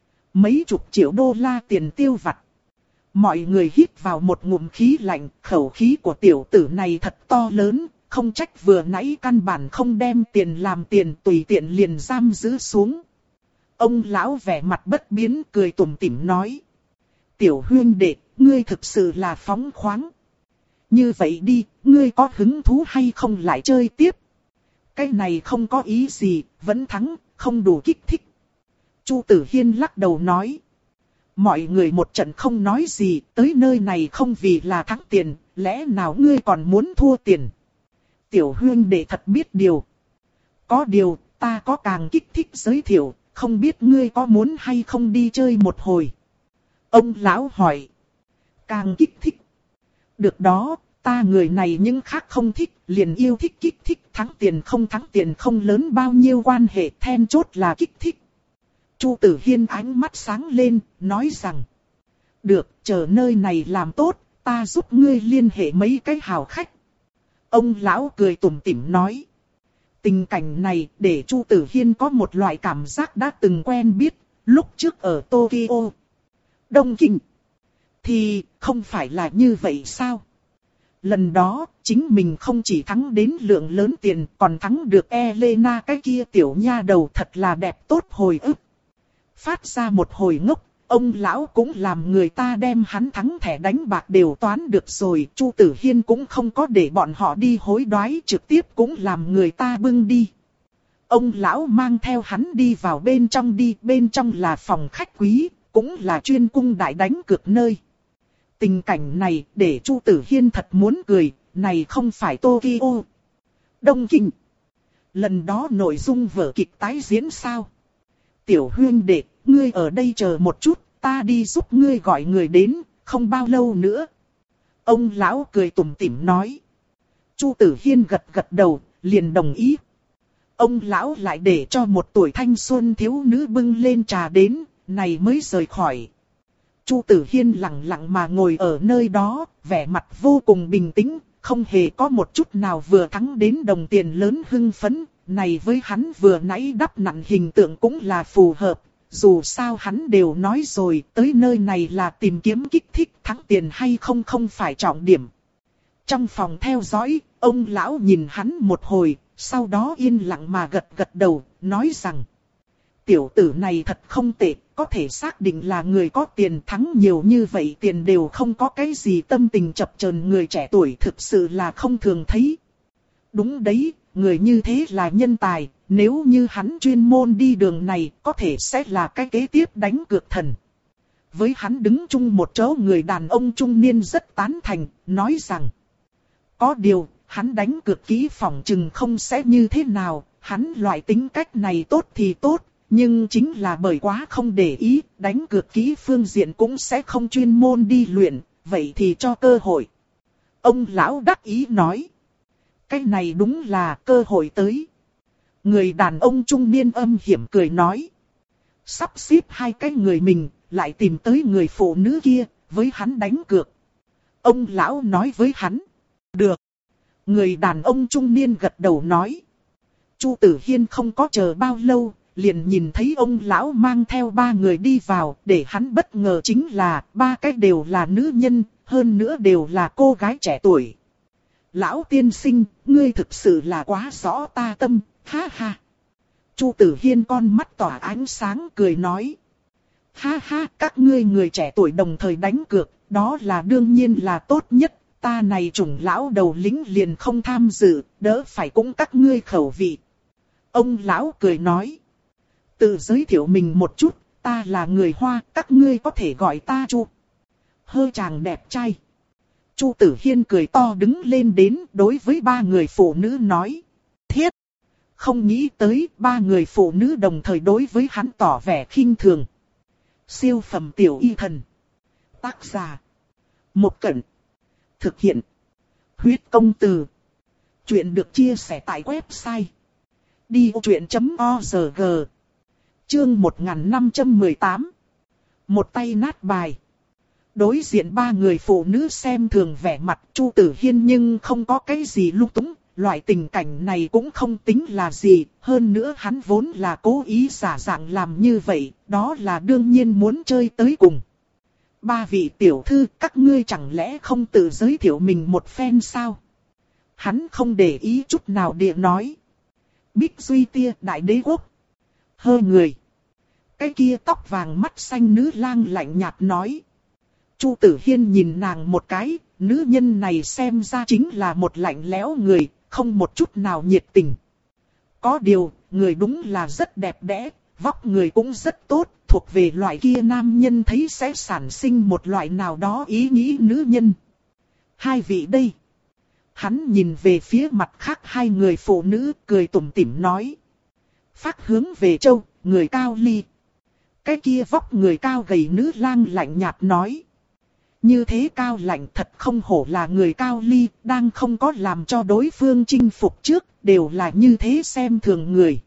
[SPEAKER 1] Mấy chục triệu đô la tiền tiêu vặt. Mọi người hít vào một ngụm khí lạnh, khẩu khí của tiểu tử này thật to lớn, không trách vừa nãy căn bản không đem tiền làm tiền, tùy tiện liền giam giữ xuống. Ông lão vẻ mặt bất biến cười tủm tỉm nói. Tiểu huynh đệ, ngươi thực sự là phóng khoáng. Như vậy đi, ngươi có hứng thú hay không lại chơi tiếp? Cái này không có ý gì, vẫn thắng, không đủ kích thích. Chu Tử Hiên lắc đầu nói. Mọi người một trận không nói gì, tới nơi này không vì là thắng tiền, lẽ nào ngươi còn muốn thua tiền? Tiểu huynh đệ thật biết điều. Có điều, ta có càng kích thích giới thiệu, không biết ngươi có muốn hay không đi chơi một hồi? Ông lão hỏi. Càng kích thích. Được đó, ta người này những khác không thích, liền yêu thích kích thích, thắng tiền không thắng tiền không lớn bao nhiêu quan hệ, then chốt là kích thích. Chu Tử Hiên ánh mắt sáng lên, nói rằng. Được, chờ nơi này làm tốt, ta giúp ngươi liên hệ mấy cái hào khách. Ông lão cười tủm tỉm nói. Tình cảnh này để Chu Tử Hiên có một loại cảm giác đã từng quen biết, lúc trước ở Tokyo, Đông Kinh. Thì không phải là như vậy sao? Lần đó, chính mình không chỉ thắng đến lượng lớn tiền, còn thắng được Elena cái kia tiểu nha đầu thật là đẹp tốt hồi ức. Phát ra một hồi ngốc, ông lão cũng làm người ta đem hắn thắng thẻ đánh bạc đều toán được rồi. Chu Tử Hiên cũng không có để bọn họ đi hối đoái, trực tiếp cũng làm người ta bưng đi. Ông lão mang theo hắn đi vào bên trong đi, bên trong là phòng khách quý, cũng là chuyên cung đại đánh cược nơi. Tình cảnh này để Chu Tử Hiên thật muốn cười, này không phải Tokyo, Đông Kinh. Lần đó nội dung vở kịch tái diễn sao? Tiểu huynh đệ, ngươi ở đây chờ một chút, ta đi giúp ngươi gọi người đến, không bao lâu nữa. Ông lão cười tủm tỉm nói. Chu Tử Hiên gật gật đầu, liền đồng ý. Ông lão lại để cho một tuổi thanh xuân thiếu nữ bưng lên trà đến, này mới rời khỏi. Chu Tử Hiên lặng lặng mà ngồi ở nơi đó, vẻ mặt vô cùng bình tĩnh, không hề có một chút nào vừa thắng đến đồng tiền lớn hưng phấn. Này với hắn vừa nãy đắp nặn hình tượng cũng là phù hợp, dù sao hắn đều nói rồi, tới nơi này là tìm kiếm kích thích, thắng tiền hay không không phải trọng điểm. Trong phòng theo dõi, ông lão nhìn hắn một hồi, sau đó yên lặng mà gật gật đầu, nói rằng. Tiểu tử này thật không tệ, có thể xác định là người có tiền, thắng nhiều như vậy tiền đều không có cái gì tâm tình chập chờn, người trẻ tuổi thực sự là không thường thấy. Đúng đấy, người như thế là nhân tài, nếu như hắn chuyên môn đi đường này, có thể sẽ là cái kế tiếp đánh cược thần. Với hắn đứng chung một chỗ, người đàn ông trung niên rất tán thành, nói rằng. Có điều, hắn đánh cược kỹ phòng chừng không sẽ như thế nào, hắn loại tính cách này tốt thì tốt, nhưng chính là bởi quá không để ý, đánh cược kỹ phương diện cũng sẽ không chuyên môn đi luyện, vậy thì cho cơ hội. Ông lão đắc ý nói. Cái này đúng là cơ hội tới. Người đàn ông trung niên âm hiểm cười nói. Sắp xếp hai cái người mình, lại tìm tới người phụ nữ kia, với hắn đánh cược. Ông lão nói với hắn. Được. Người đàn ông trung niên gật đầu nói. Chu Tử Hiên không có chờ bao lâu, liền nhìn thấy ông lão mang theo ba người đi vào, để hắn bất ngờ chính là ba cái đều là nữ nhân, hơn nữa đều là cô gái trẻ tuổi. Lão tiên sinh, ngươi thực sự là quá rõ ta tâm, ha ha. Chu Tử Hiên con mắt tỏa ánh sáng cười nói. Ha ha, các ngươi người trẻ tuổi đồng thời đánh cược, đó là đương nhiên là tốt nhất. Ta này chủng lão đầu lính liền không tham dự, đỡ phải cũng các ngươi khẩu vị. Ông lão cười nói. Tự giới thiệu mình một chút, ta là người Hoa, các ngươi có thể gọi ta Chu. Hơi chàng đẹp trai. Chu Tử Hiên cười to đứng lên đến đối với ba người phụ nữ nói. Thiết! Không nghĩ tới ba người phụ nữ đồng thời đối với hắn tỏ vẻ khinh thường. Siêu phẩm tiểu y thần. Tác giả. Một Cẩn. Thực hiện. Huyết công từ. Chuyện được chia sẻ tại website. đi ô chuyện chấm org. Chương một nghìn năm trăm mười tám. Một tay nát bài. Đối diện ba người phụ nữ xem thường vẻ mặt Chu Tử Hiên nhưng không có cái gì lung túng. Loại tình cảnh này cũng không tính là gì, hơn nữa hắn vốn là cố ý giả dạng làm như vậy, đó là đương nhiên muốn chơi tới cùng. Ba vị tiểu thư, các ngươi chẳng lẽ không tự giới thiệu mình một phen sao? Hắn không để ý chút nào địa nói. Bích Duy Tia, đại đế quốc. Hơ người. Cái kia tóc vàng mắt xanh nữ lang lạnh nhạt nói. Chu Tử Hiên nhìn nàng một cái, nữ nhân này xem ra chính là một lạnh lẽo người, không một chút nào nhiệt tình. Có điều, người đúng là rất đẹp đẽ, vóc người cũng rất tốt, thuộc về loại kia nam nhân thấy sẽ sản sinh một loại nào đó ý nghĩ nữ nhân. Hai vị đây. Hắn nhìn về phía mặt khác hai người phụ nữ, cười tủm tỉm nói. Phát hướng về châu, người cao ly. Cái kia vóc người cao gầy nữ lang lạnh nhạt nói. Như thế cao lạnh thật không hổ là người cao ly, đang không có làm cho đối phương chinh phục trước, đều là như thế xem thường người.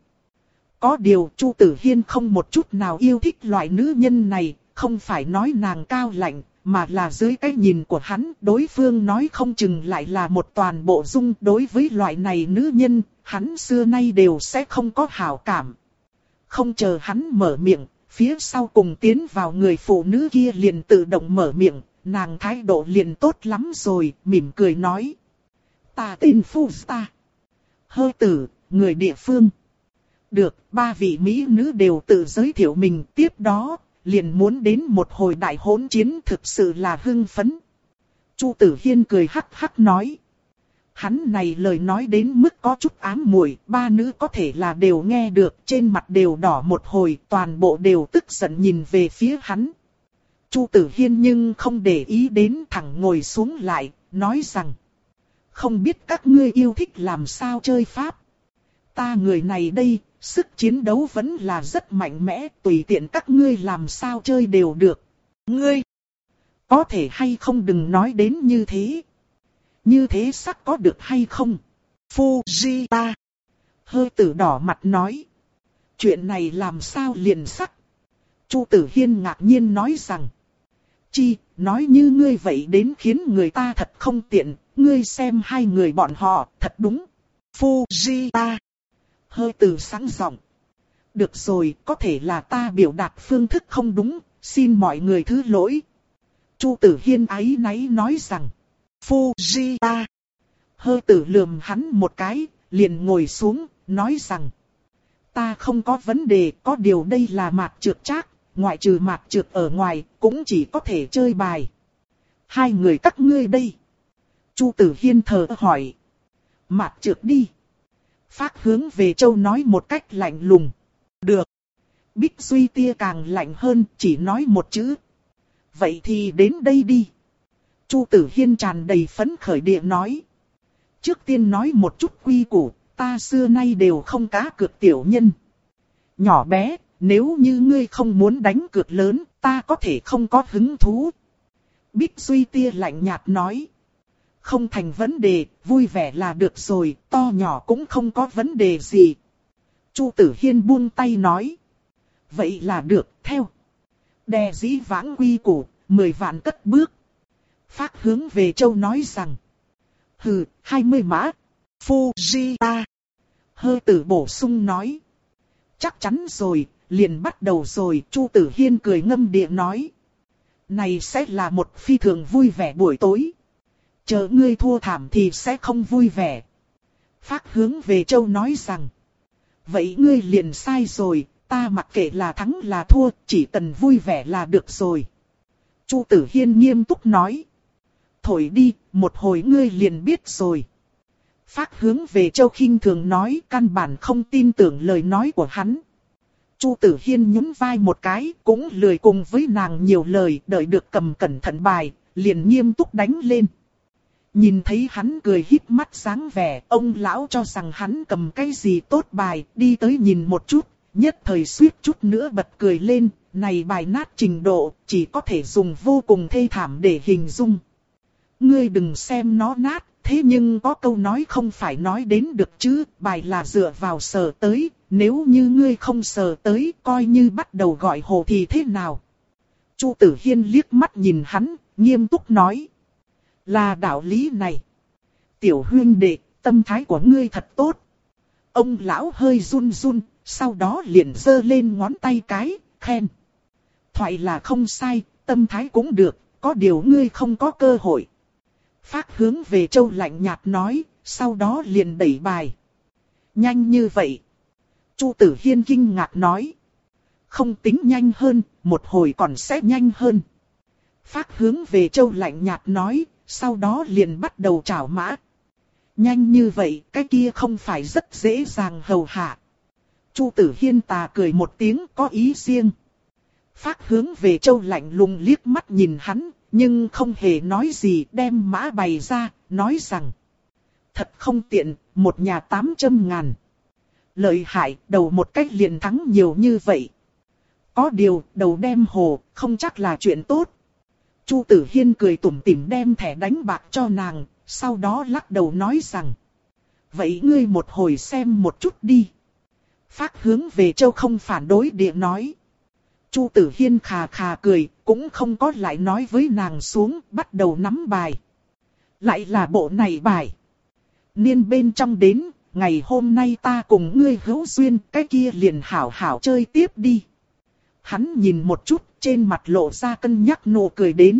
[SPEAKER 1] Có điều Chu Tử Hiên không một chút nào yêu thích loại nữ nhân này, không phải nói nàng cao lạnh, mà là dưới cái nhìn của hắn, đối phương nói không chừng lại là một toàn bộ dung. Đối với loại này nữ nhân, hắn xưa nay đều sẽ không có hảo cảm. Không chờ hắn mở miệng, phía sau cùng tiến vào người phụ nữ kia liền tự động mở miệng. Nàng thái độ liền tốt lắm rồi, mỉm cười nói. Ta tên Phu Ta. Hơ tử, người địa phương. Được, ba vị mỹ nữ đều tự giới thiệu mình, tiếp đó, liền muốn đến một hồi đại hỗn chiến thực sự là hưng phấn. Chu Tử Hiên cười hắc hắc nói. Hắn này lời nói đến mức có chút ám muội, ba nữ có thể là đều nghe được, trên mặt đều đỏ một hồi, toàn bộ đều tức giận nhìn về phía hắn. Chu Tử Hiên nhưng không để ý đến, thẳng ngồi xuống lại, nói rằng. Không biết các ngươi yêu thích làm sao chơi pháp. Ta người này đây, sức chiến đấu vẫn là rất mạnh mẽ, tùy tiện các ngươi làm sao chơi đều được. Ngươi, có thể hay không đừng nói đến như thế. Như thế sắc có được hay không? Fujita. Hơi tử đỏ mặt nói. Chuyện này làm sao liền sắc? Chu Tử Hiên ngạc nhiên nói rằng. Chi, nói như ngươi vậy đến khiến người ta thật không tiện, ngươi xem hai người bọn họ, thật đúng. Fujita. Hơi tử sáng giọng. Được rồi, có thể là ta biểu đạt phương thức không đúng, xin mọi người thứ lỗi. Chu Tử Hiên áy náy nói rằng. Fujita. Hơi tử lườm hắn một cái, liền ngồi xuống, nói rằng. Ta không có vấn đề, có điều đây là mạc trược trác, ngoại trừ mạc trược ở ngoài, cũng chỉ có thể chơi bài. Hai người các ngươi đây. Chu Tử Hiên thờ hỏi. Mạc trược đi. Phát hướng về châu nói một cách lạnh lùng. Được. Bích Duy Tia càng lạnh hơn, chỉ nói một chữ. Vậy thì đến đây đi. Chu Tử Hiên tràn đầy phấn khởi địa nói. Trước tiên nói một chút quy củ, ta xưa nay đều không cá cược tiểu nhân. Nhỏ bé, nếu như ngươi không muốn đánh cược lớn, ta có thể không có hứng thú. Bích Duy tia lạnh nhạt nói. Không thành vấn đề, vui vẻ là được rồi, to nhỏ cũng không có vấn đề gì. Chu Tử Hiên buông tay nói. Vậy là được, theo. Đè dĩ vãng quy củ, mười vạn cất bước. Phác hướng về Châu nói rằng. Hừ, hai mươi mã. Fujita. Hơi tử bổ sung nói. Chắc chắn rồi, liền bắt đầu rồi. Chu Tử Hiên cười ngâm địa nói. Này sẽ là một phi thường vui vẻ buổi tối. Chờ ngươi thua thảm thì sẽ không vui vẻ. Phác hướng về Châu nói rằng. Vậy ngươi liền sai rồi, ta mặc kệ là thắng là thua, chỉ cần vui vẻ là được rồi. Chu Tử Hiên nghiêm túc nói. Thổi đi, một hồi ngươi liền biết rồi. Phác hướng về Châu khinh thường nói, căn bản không tin tưởng lời nói của hắn. Chu Tử Hiên nhún vai một cái, cũng lười cùng với nàng nhiều lời, đợi được cầm cẩn thận bài, liền nghiêm túc đánh lên. Nhìn thấy hắn cười híp mắt sáng vẻ, ông lão cho rằng hắn cầm cái gì tốt bài, đi tới nhìn một chút, nhất thời suýt chút nữa bật cười lên, này bài nát trình độ, chỉ có thể dùng vô cùng thê thảm để hình dung. Ngươi đừng xem nó nát, thế nhưng có câu nói không phải nói đến được chứ, bài là dựa vào sờ tới, nếu như ngươi không sờ tới, coi như bắt đầu gọi hồ thì thế nào. Chu Tử Hiên liếc mắt nhìn hắn, nghiêm túc nói. Là đạo lý này. Tiểu huynh đệ, tâm thái của ngươi thật tốt. Ông lão hơi run run, sau đó liền giơ lên ngón tay cái, khen. Thoại là không sai, tâm thái cũng được, có điều ngươi không có cơ hội. Phác hướng về Châu lạnh nhạt nói, sau đó liền đẩy bài. Nhanh như vậy. Chu Tử Hiên kinh ngạc nói. Không tính nhanh hơn, một hồi còn sẽ nhanh hơn. Phác hướng về Châu lạnh nhạt nói, sau đó liền bắt đầu trảo mã. Nhanh như vậy, cái kia không phải rất dễ dàng hầu hạ. Chu Tử Hiên tà cười một tiếng có ý riêng. Phác hướng về Châu lạnh lùng liếc mắt nhìn hắn, nhưng không hề nói gì, đem mã bày ra, nói rằng. Thật không tiện, một nhà tám trăm ngàn. Lợi hại, đầu một cách liền thắng nhiều như vậy. Có điều, đầu đem hồ, không chắc là chuyện tốt. Chu Tử Hiên cười tủm tỉm đem thẻ đánh bạc cho nàng, sau đó lắc đầu nói rằng. Vậy ngươi một hồi xem một chút đi. Phác hướng về Châu không phản đối địa nói. Chu Tử Hiên khà khà cười, cũng không có lại nói với nàng xuống, bắt đầu nắm bài. Lại là bộ này bài. Niên bên trong đến, ngày hôm nay ta cùng ngươi hữu duyên, cái kia liền hảo hảo chơi tiếp đi. Hắn nhìn một chút, trên mặt lộ ra cân nhắc nụ cười đến.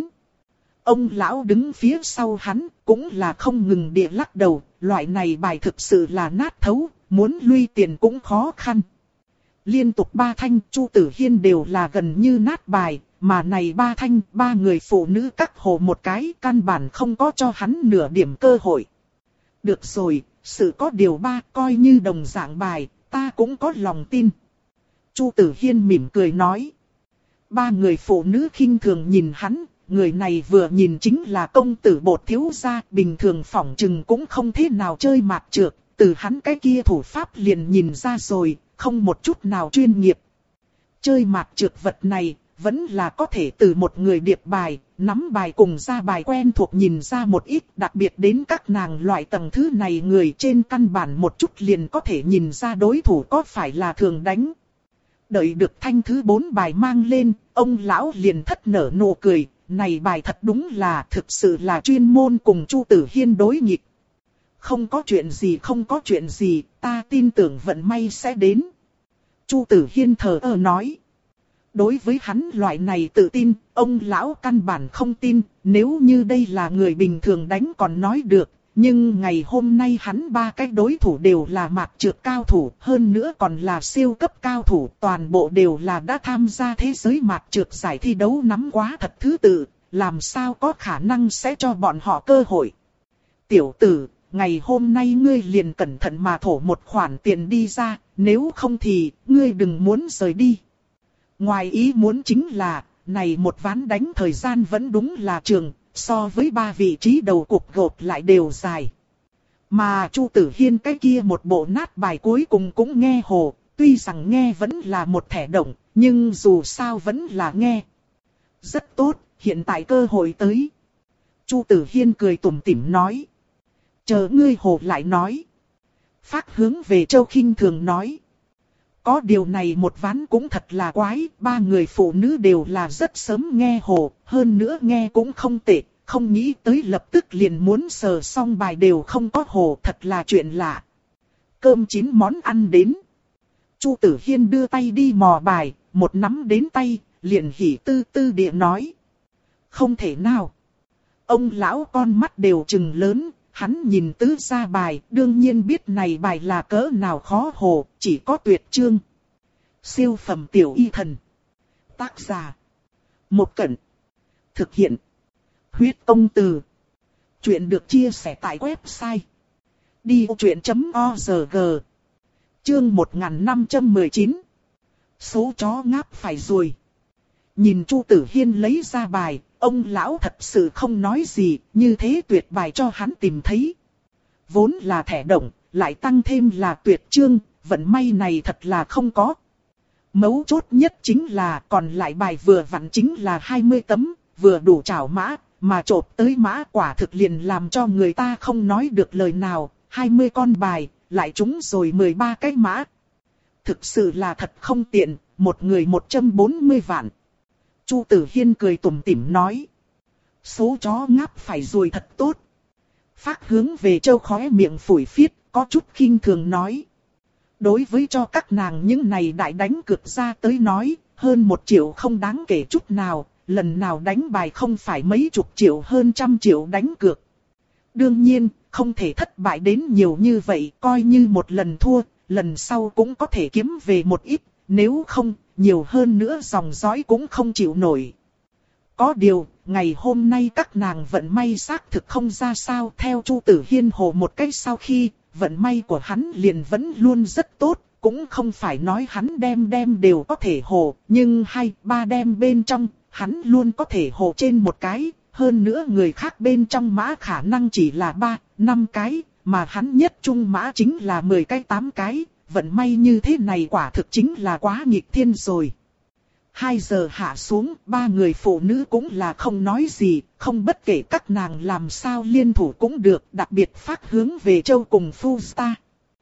[SPEAKER 1] Ông lão đứng phía sau hắn, cũng là không ngừng địa lắc đầu, loại này bài thực sự là nát thấu, muốn lui tiền cũng khó khăn. Liên tục ba thanh, Chu Tử Hiên đều là gần như nát bài, mà này ba thanh, ba người phụ nữ cắt hồ một cái, căn bản không có cho hắn nửa điểm cơ hội. Được rồi, sự có điều ba, coi như đồng dạng bài, ta cũng có lòng tin. Chu Tử Hiên mỉm cười nói. Ba người phụ nữ khinh thường nhìn hắn, người này vừa nhìn chính là công tử bột thiếu gia, bình thường phỏng chừng cũng không thế nào chơi mạc trược, từ hắn cái kia thủ pháp liền nhìn ra rồi, không một chút nào chuyên nghiệp. Chơi mạc trược vật này, vẫn là có thể từ một người điệp bài, nắm bài cùng ra bài quen thuộc nhìn ra một ít, đặc biệt đến các nàng loại tầng thứ này người trên căn bản một chút liền có thể nhìn ra đối thủ có phải là thường đánh. Đợi được thanh thứ bốn bài mang lên, ông lão liền thất nở nụ cười, này bài thật đúng là thực sự là chuyên môn cùng Chu Tử Hiên đối nghịch. Không có chuyện gì không có chuyện gì, ta tin tưởng vận may sẽ đến. Chu Tử Hiên thờ ơ nói. Đối với hắn loại này tự tin, ông lão căn bản không tin, nếu như đây là người bình thường đánh còn nói được. Nhưng ngày hôm nay hắn ba cái đối thủ đều là mạc trược cao thủ, hơn nữa còn là siêu cấp cao thủ, toàn bộ đều là đã tham gia thế giới mạc trược giải thi đấu nắm quá thật thứ tự, làm sao có khả năng sẽ cho bọn họ cơ hội. Tiểu tử, ngày hôm nay ngươi liền cẩn thận mà thổ một khoản tiền đi ra, nếu không thì ngươi đừng muốn rời đi. Ngoài ý muốn chính là, này một ván đánh thời gian vẫn đúng là trường. So với ba vị trí đầu cuộc gộp lại đều dài. Mà Chu Tử Hiên cái kia một bộ nát bài cuối cùng cũng nghe hồ, tuy rằng nghe vẫn là một thẻ động, nhưng dù sao vẫn là nghe. Rất tốt, hiện tại cơ hội tới. Chu Tử Hiên cười tủm tỉm nói. Chờ ngươi hồ lại nói. Phác hướng về Châu khinh thường nói. Có điều này một ván cũng thật là quái, ba người phụ nữ đều là rất sớm nghe hồ, hơn nữa nghe cũng không tệ, không nghĩ tới lập tức liền muốn sờ xong bài đều không có hồ, thật là chuyện lạ. Cơm chín món ăn đến. Chu Tử Hiên đưa tay đi mò bài, một nắm đến tay, liền hỉ tư tư địa nói. Không thể nào. Ông lão con mắt đều trừng lớn, hắn nhìn tứ ra bài, đương nhiên biết này bài là cỡ nào khó hồ, chỉ có tuyệt chương. Siêu phẩm tiểu y thần. Tác giả. Một Cẩn. Thực hiện. Huyết Công Từ. Chuyện được chia sẻ tại website đi ô truyện chấm org. Chương một nghìn năm trăm mười chín. Số chó ngáp phải ruồi. Nhìn Chu Tử Hiên lấy ra bài, ông lão thật sự không nói gì, như thế tuyệt bài cho hắn tìm thấy. Vốn là thẻ động, lại tăng thêm là tuyệt chương, vận may này thật là không có. Mấu chốt nhất chính là còn lại bài vừa vặn chính là hai mươi tấm, vừa đủ trảo mã, mà chộp tới mã quả thực liền làm cho người ta không nói được lời nào, hai mươi con bài, lại trúng rồi mười ba cái mã. Thực sự là thật không tiện, một người một trăm bốn mươi vạn. Chu Tử Hiên cười tủm tỉm nói. Số chó ngáp phải ruồi thật tốt. Phác hướng về Châu khóe miệng phủi phiết, có chút khinh thường nói. Đối với cho các nàng những này đại đánh cược ra tới nói, hơn một triệu không đáng kể chút nào, lần nào đánh bài không phải mấy chục triệu hơn trăm triệu đánh cược. Đương nhiên, không thể thất bại đến nhiều như vậy, coi như một lần thua, lần sau cũng có thể kiếm về một ít, nếu không, nhiều hơn nữa dòng dõi cũng không chịu nổi. Có điều, ngày hôm nay các nàng vận may xác thực không ra sao, theo Chu Tử Hiên hồ một cách sau khi, vận may của hắn liền vẫn luôn rất tốt, cũng không phải nói hắn đem đem đều có thể hồ, nhưng hai, ba đem bên trong, hắn luôn có thể hồ trên một cái, hơn nữa người khác bên trong mã khả năng chỉ là ba, năm cái, mà hắn nhất trung mã chính là mười cái tám cái, vận may như thế này quả thực chính là quá nghịch thiên rồi. Hai giờ hạ xuống, ba người phụ nữ cũng là không nói gì, không bất kể các nàng làm sao liên thủ cũng được, đặc biệt phát hướng về Châu cùng Phu Star.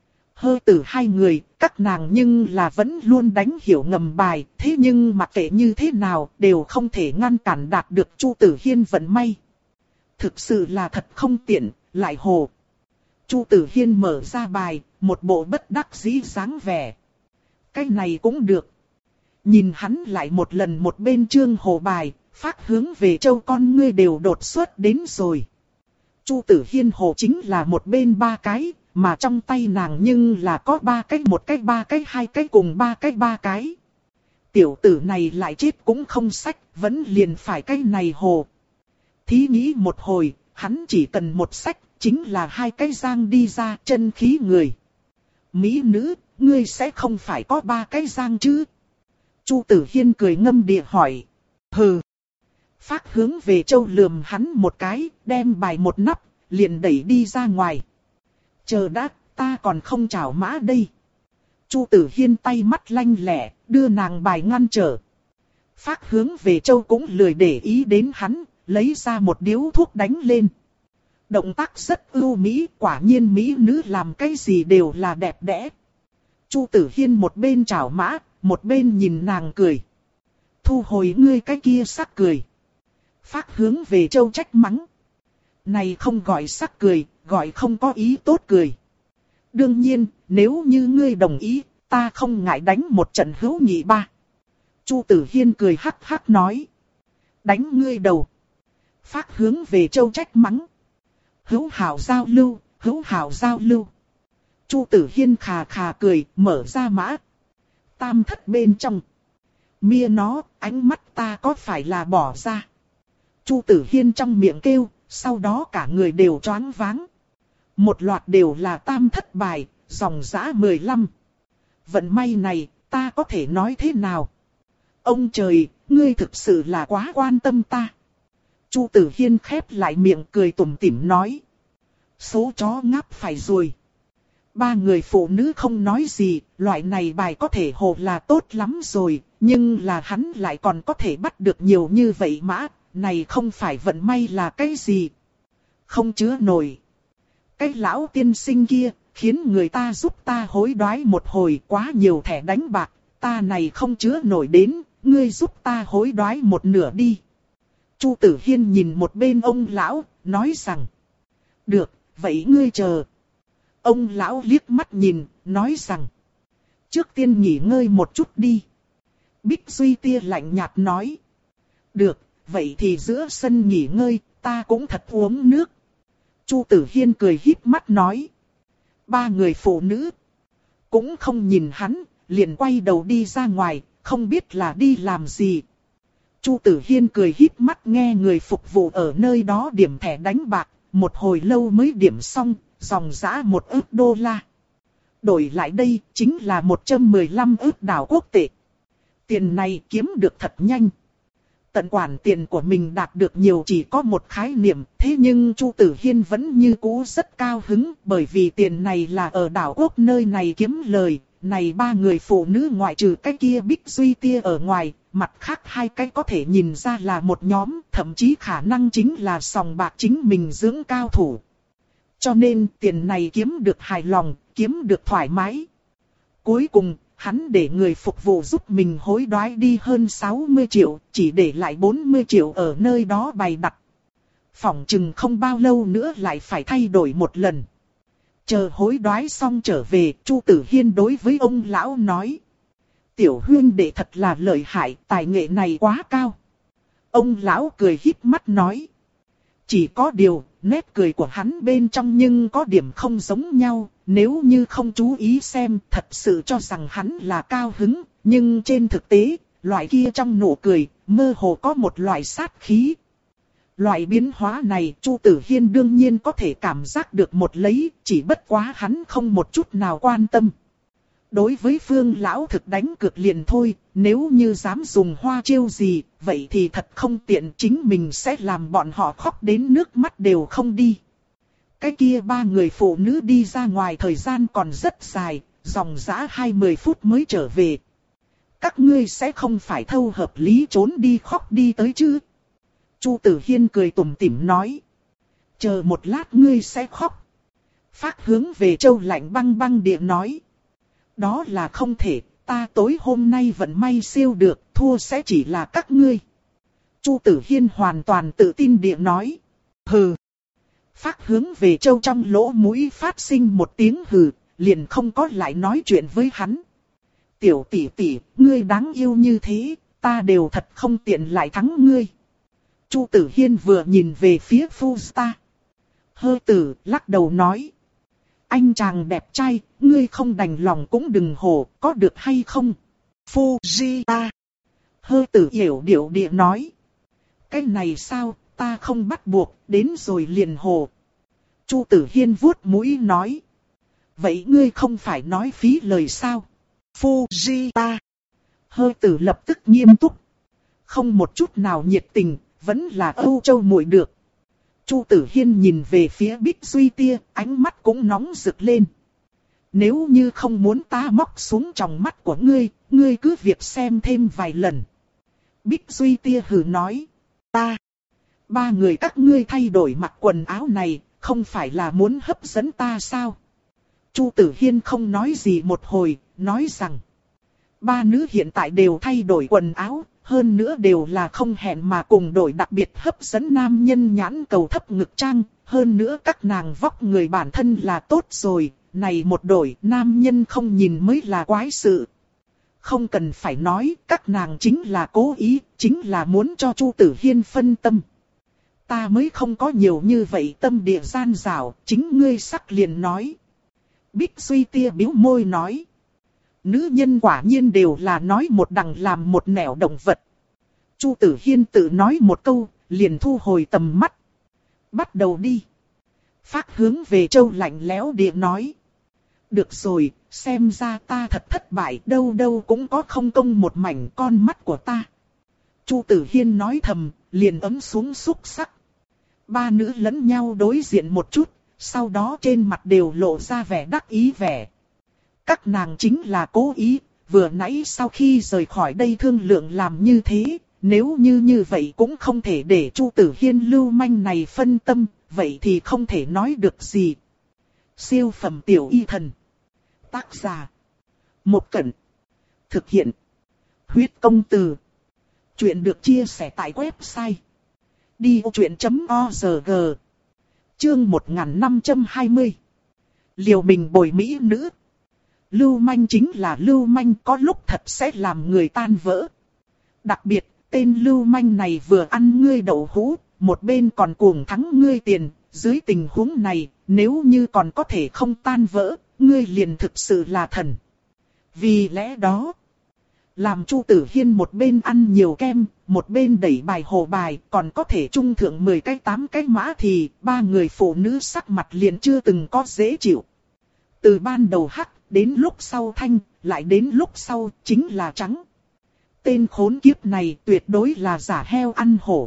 [SPEAKER 1] Hơ tử hai người, các nàng nhưng là vẫn luôn đánh hiểu ngầm bài, thế nhưng mặc kệ như thế nào, đều không thể ngăn cản đạt được Chu Tử Hiên vận may. Thực sự là thật không tiện, lại hồ. Chu Tử Hiên mở ra bài, một bộ bất đắc dĩ dáng vẻ. Cái này cũng được. Nhìn hắn lại một lần một bên chương hồ bài, phát hướng về Châu con ngươi đều đột xuất đến rồi. Chu Tử Hiên hồ chính là một bên ba cái, mà trong tay nàng nhưng là có ba cái, một cái, ba cái, hai cái cùng ba cái, ba cái. Tiểu tử này lại chết cũng không sách, vẫn liền phải cái này hồ. Thí nghĩ một hồi, hắn chỉ cần một sách, chính là hai cái giang đi ra chân khí người. Mỹ nữ, ngươi sẽ không phải có ba cái giang chứ? Chu Tử Hiên cười ngâm địa hỏi. Hừ. Phát hướng về Châu lườm hắn một cái, đem bài một nắp, liền đẩy đi ra ngoài. Chờ đã, ta còn không chào mã đây. Chu Tử Hiên tay mắt lanh lẹ, đưa nàng bài ngăn trở. Phát hướng về Châu cũng lười để ý đến hắn, lấy ra một điếu thuốc đánh lên. Động tác rất ưu mỹ, quả nhiên mỹ nữ làm cái gì đều là đẹp đẽ. Chu Tử Hiên một bên chào mã, một bên nhìn nàng cười. Thu hồi ngươi cái kia sắc cười. Phát hướng về Châu trách mắng. Này không gọi sắc cười, gọi không có ý tốt cười. Đương nhiên, nếu như ngươi đồng ý, ta không ngại đánh một trận hữu nhị ba. Chu Tử Hiên cười hắc hắc nói. Đánh ngươi đầu. Phát hướng về Châu trách mắng. Hữu hảo giao lưu, hữu hảo giao lưu. Chu Tử Hiên khà khà cười, mở ra mã. Tam thất bên trong. Mia nó, ánh mắt ta có phải là bỏ ra. Chu Tử Hiên trong miệng kêu, sau đó cả người đều choáng váng. Một loạt đều là tam thất bài, dòng dã mười lăm. Vận may này, ta có thể nói thế nào? Ông trời, ngươi thực sự là quá quan tâm ta. Chu Tử Hiên khép lại miệng cười tủm tỉm nói. Số chó ngáp phải rồi. Ba người phụ nữ không nói gì, loại này bài có thể hồ là tốt lắm rồi, nhưng là hắn lại còn có thể bắt được nhiều như vậy mã, này không phải vận may là cái gì. Không chứa nổi. Cái lão tiên sinh kia, khiến người ta giúp ta hối đoái một hồi quá nhiều thẻ đánh bạc, ta này không chứa nổi đến, ngươi giúp ta hối đoái một nửa đi. Chu Tử Hiên nhìn một bên ông lão, nói rằng, được, vậy ngươi chờ. Ông lão liếc mắt nhìn, nói rằng, trước tiên nghỉ ngơi một chút đi. Bích Duy Tia lạnh nhạt nói, được, vậy thì giữa sân nghỉ ngơi, ta cũng thật uống nước. Chu Tử Hiên cười híp mắt nói, ba người phụ nữ cũng không nhìn hắn, liền quay đầu đi ra ngoài, không biết là đi làm gì. Chu Tử Hiên cười híp mắt nghe người phục vụ ở nơi đó điểm thẻ đánh bạc, một hồi lâu mới điểm xong, dòng dã một ức đô la. Đổi lại đây chính là một trăm mười lăm ức đảo quốc tệ. Tiền này kiếm được thật nhanh. Tận quản tiền của mình đạt được nhiều chỉ có một khái niệm, thế nhưng Chu Tử Hiên vẫn như cũ rất cao hứng, bởi vì tiền này là ở đảo quốc nơi này kiếm lời. Này ba người phụ nữ ngoại trừ cái kia Bích Duy Tia ở ngoài, mặt khác hai cái có thể nhìn ra là một nhóm, thậm chí khả năng chính là sòng bạc chính mình dưỡng cao thủ. Cho nên tiền này kiếm được hài lòng, kiếm được thoải mái. Cuối cùng, hắn để người phục vụ giúp mình hối đoái đi hơn sáu mươi triệu, chỉ để lại bốn mươi triệu ở nơi đó bày đặt. Phỏng chừng không bao lâu nữa lại phải thay đổi một lần. Chờ hối đoái xong trở về, Chu Tử Hiên đối với ông lão nói. Tiểu huynh đệ thật là lợi hại, tài nghệ này quá cao. Ông lão cười híp mắt nói. Chỉ có điều, nét cười của hắn bên trong nhưng có điểm không giống nhau, nếu như không chú ý xem thật sự cho rằng hắn là cao hứng, nhưng trên thực tế, loại kia trong nụ cười, mơ hồ có một loại sát khí. Loại biến hóa này Chu Tử Hiên đương nhiên có thể cảm giác được một lấy, chỉ bất quá hắn không một chút nào quan tâm. Đối với Phương lão thực đánh cược liền thôi, nếu như dám dùng hoa chiêu gì, vậy thì thật không tiện, chính mình sẽ làm bọn họ khóc đến nước mắt đều không đi. Cái kia ba người phụ nữ đi ra ngoài thời gian còn rất dài, dòng dã hai mươi phút mới trở về. Các ngươi sẽ không phải thâu hợp lý trốn đi khóc đi tới chứ? Chu Tử Hiên cười tủm tỉm nói. Chờ một lát ngươi sẽ khóc. Phát hướng về Châu lạnh băng băng địa nói. Đó là không thể, ta tối hôm nay vẫn may siêu được, thua sẽ chỉ là các ngươi. Chu Tử Hiên hoàn toàn tự tin địa nói. Hừ. Phát hướng về Châu trong lỗ mũi phát sinh một tiếng hừ, liền không có lại nói chuyện với hắn. Tiểu tỷ tỷ, ngươi đáng yêu như thế, ta đều thật không tiện lại thắng ngươi. Chu Tử Hiên vừa nhìn về phía Fusta. Hơ tử lắc đầu nói. Anh chàng đẹp trai, ngươi không đành lòng cũng đừng hồ, có được hay không? Fujita. Hơ tử hiểu điệu địa nói. Cái này sao, ta không bắt buộc, đến rồi liền hồ. Chu Tử Hiên vuốt mũi nói. Vậy ngươi không phải nói phí lời sao? Fujita. Hơ tử lập tức nghiêm túc. Không một chút nào nhiệt tình, vẫn là Âu Châu muội được. Chu Tử Hiên nhìn về phía Bích Duy Tia, ánh mắt cũng nóng rực lên. Nếu như không muốn ta móc xuống tròng mắt của ngươi, ngươi cứ việc xem thêm vài lần. Bích Duy Tia hừ nói. Ta. Ba người các ngươi thay đổi mặc quần áo này, không phải là muốn hấp dẫn ta sao? Chu Tử Hiên không nói gì một hồi, nói rằng. Ba nữ hiện tại đều thay đổi quần áo. Hơn nữa đều là không hẹn mà cùng đổi đặc biệt hấp dẫn nam nhân nhãn cầu thấp ngực trang. Hơn nữa các nàng vóc người bản thân là tốt rồi. Này một đổi nam nhân không nhìn mới là quái sự. Không cần phải nói các nàng chính là cố ý. Chính là muốn cho Chu Tử Hiên phân tâm. Ta mới không có nhiều như vậy tâm địa gian dảo. Chính ngươi sắc liền nói. Bích Duy Tia bĩu môi nói. Nữ nhân quả nhiên đều là nói một đằng làm một nẻo động vật. Chu Tử Hiên tự nói một câu, liền thu hồi tầm mắt. Bắt đầu đi. Phát hướng về Châu lạnh lẽo địa nói. Được rồi, xem ra ta thật thất bại, đâu đâu cũng có không công một mảnh con mắt của ta. Chu Tử Hiên nói thầm, liền ấm xuống xúc sắc. Ba nữ lẫn nhau đối diện một chút, sau đó trên mặt đều lộ ra vẻ đắc ý vẻ. Các nàng chính là cố ý, vừa nãy sau khi rời khỏi đây thương lượng làm như thế, nếu như như vậy cũng không thể để Chu Tử Hiên lưu manh này phân tâm, vậy thì không thể nói được gì. Siêu phẩm tiểu y thần. Tác giả. Một Cẩn. Thực hiện. Huyết công từ. Chuyện được chia sẻ tại website đi ô chuyện chấm org. Chương một nghìn năm trăm hai mươi. Liều mình bồi mỹ nữ. Lưu manh chính là lưu manh, có lúc thật sẽ làm người tan vỡ. Đặc biệt, tên lưu manh này vừa ăn ngươi đậu hũ, một bên còn cuồng thắng ngươi tiền. Dưới tình huống này, nếu như còn có thể không tan vỡ, ngươi liền thực sự là thần. Vì lẽ đó, làm Chu Tử Hiên một bên ăn nhiều kem, một bên đẩy bài hồ bài, còn có thể trung thượng mười cái tám cái mã thì ba người phụ nữ sắc mặt liền chưa từng có dễ chịu. Từ ban đầu hắc, đến lúc sau thanh, lại đến lúc sau chính là trắng. Tên khốn kiếp này tuyệt đối là giả heo ăn hổ.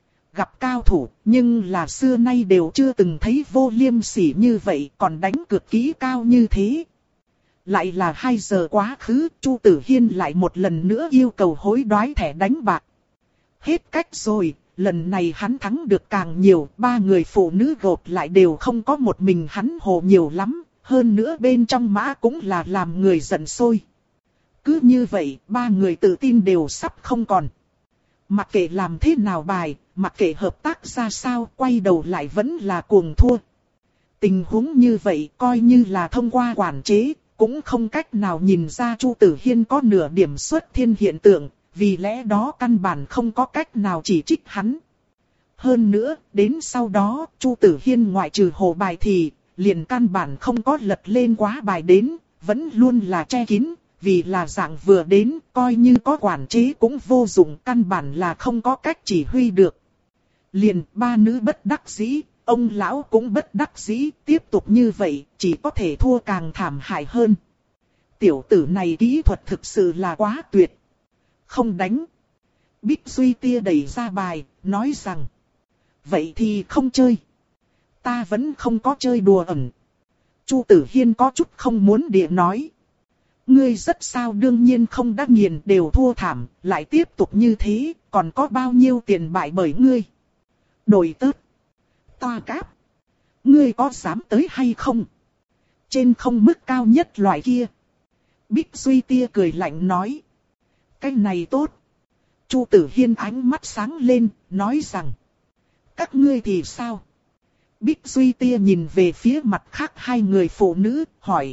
[SPEAKER 1] Gặp cao thủ, nhưng là xưa nay đều chưa từng thấy vô liêm sỉ như vậy, còn đánh cược kỹ cao như thế. Lại là hai giờ quá khứ, Chu Tử Hiên lại một lần nữa yêu cầu hối đoái thẻ đánh bạc. Hết cách rồi, lần này hắn thắng được càng nhiều, ba người phụ nữ gộp lại đều không có một mình hắn hồ nhiều lắm, hơn nữa bên trong mã cũng là làm người giận sôi. Cứ như vậy, ba người tự tin đều sắp không còn. Mặc kệ làm thế nào bài, mặc kệ hợp tác ra sao, quay đầu lại vẫn là cuồng thua. Tình huống như vậy coi như là thông qua quản chế, cũng không cách nào nhìn ra Chu Tử Hiên có nửa điểm xuất thiên hiện tượng, vì lẽ đó căn bản không có cách nào chỉ trích hắn. Hơn nữa, đến sau đó, Chu Tử Hiên ngoại trừ hồ bài thì, liền căn bản không có lật lên quá bài đến, vẫn luôn là che kín, vì là dạng vừa đến, coi như có quản chế cũng vô dụng, căn bản là không có cách chỉ huy được. Liền ba nữ bất đắc dĩ, ông lão cũng bất đắc dĩ, tiếp tục như vậy, chỉ có thể thua càng thảm hại hơn. Tiểu tử này kỹ thuật thực sự là quá tuyệt. Không đánh. Bích Duy Tia đẩy ra bài, nói rằng. Vậy thì không chơi. Ta vẫn không có chơi đùa ẩn. Chu Tử Hiên có chút không muốn địa nói. Ngươi rất sao đương nhiên không đã nghiền đều thua thảm, lại tiếp tục như thế, còn có bao nhiêu tiền bại bởi ngươi. Đổi tớt. Toa cáp. Ngươi có dám tới hay không? Trên không mức cao nhất loại kia. Bích Duy Tia cười lạnh nói. Cái này tốt. Chu Tử Hiên ánh mắt sáng lên, nói rằng. Các ngươi thì sao? Bích Duy Tia nhìn về phía mặt khác hai người phụ nữ, hỏi.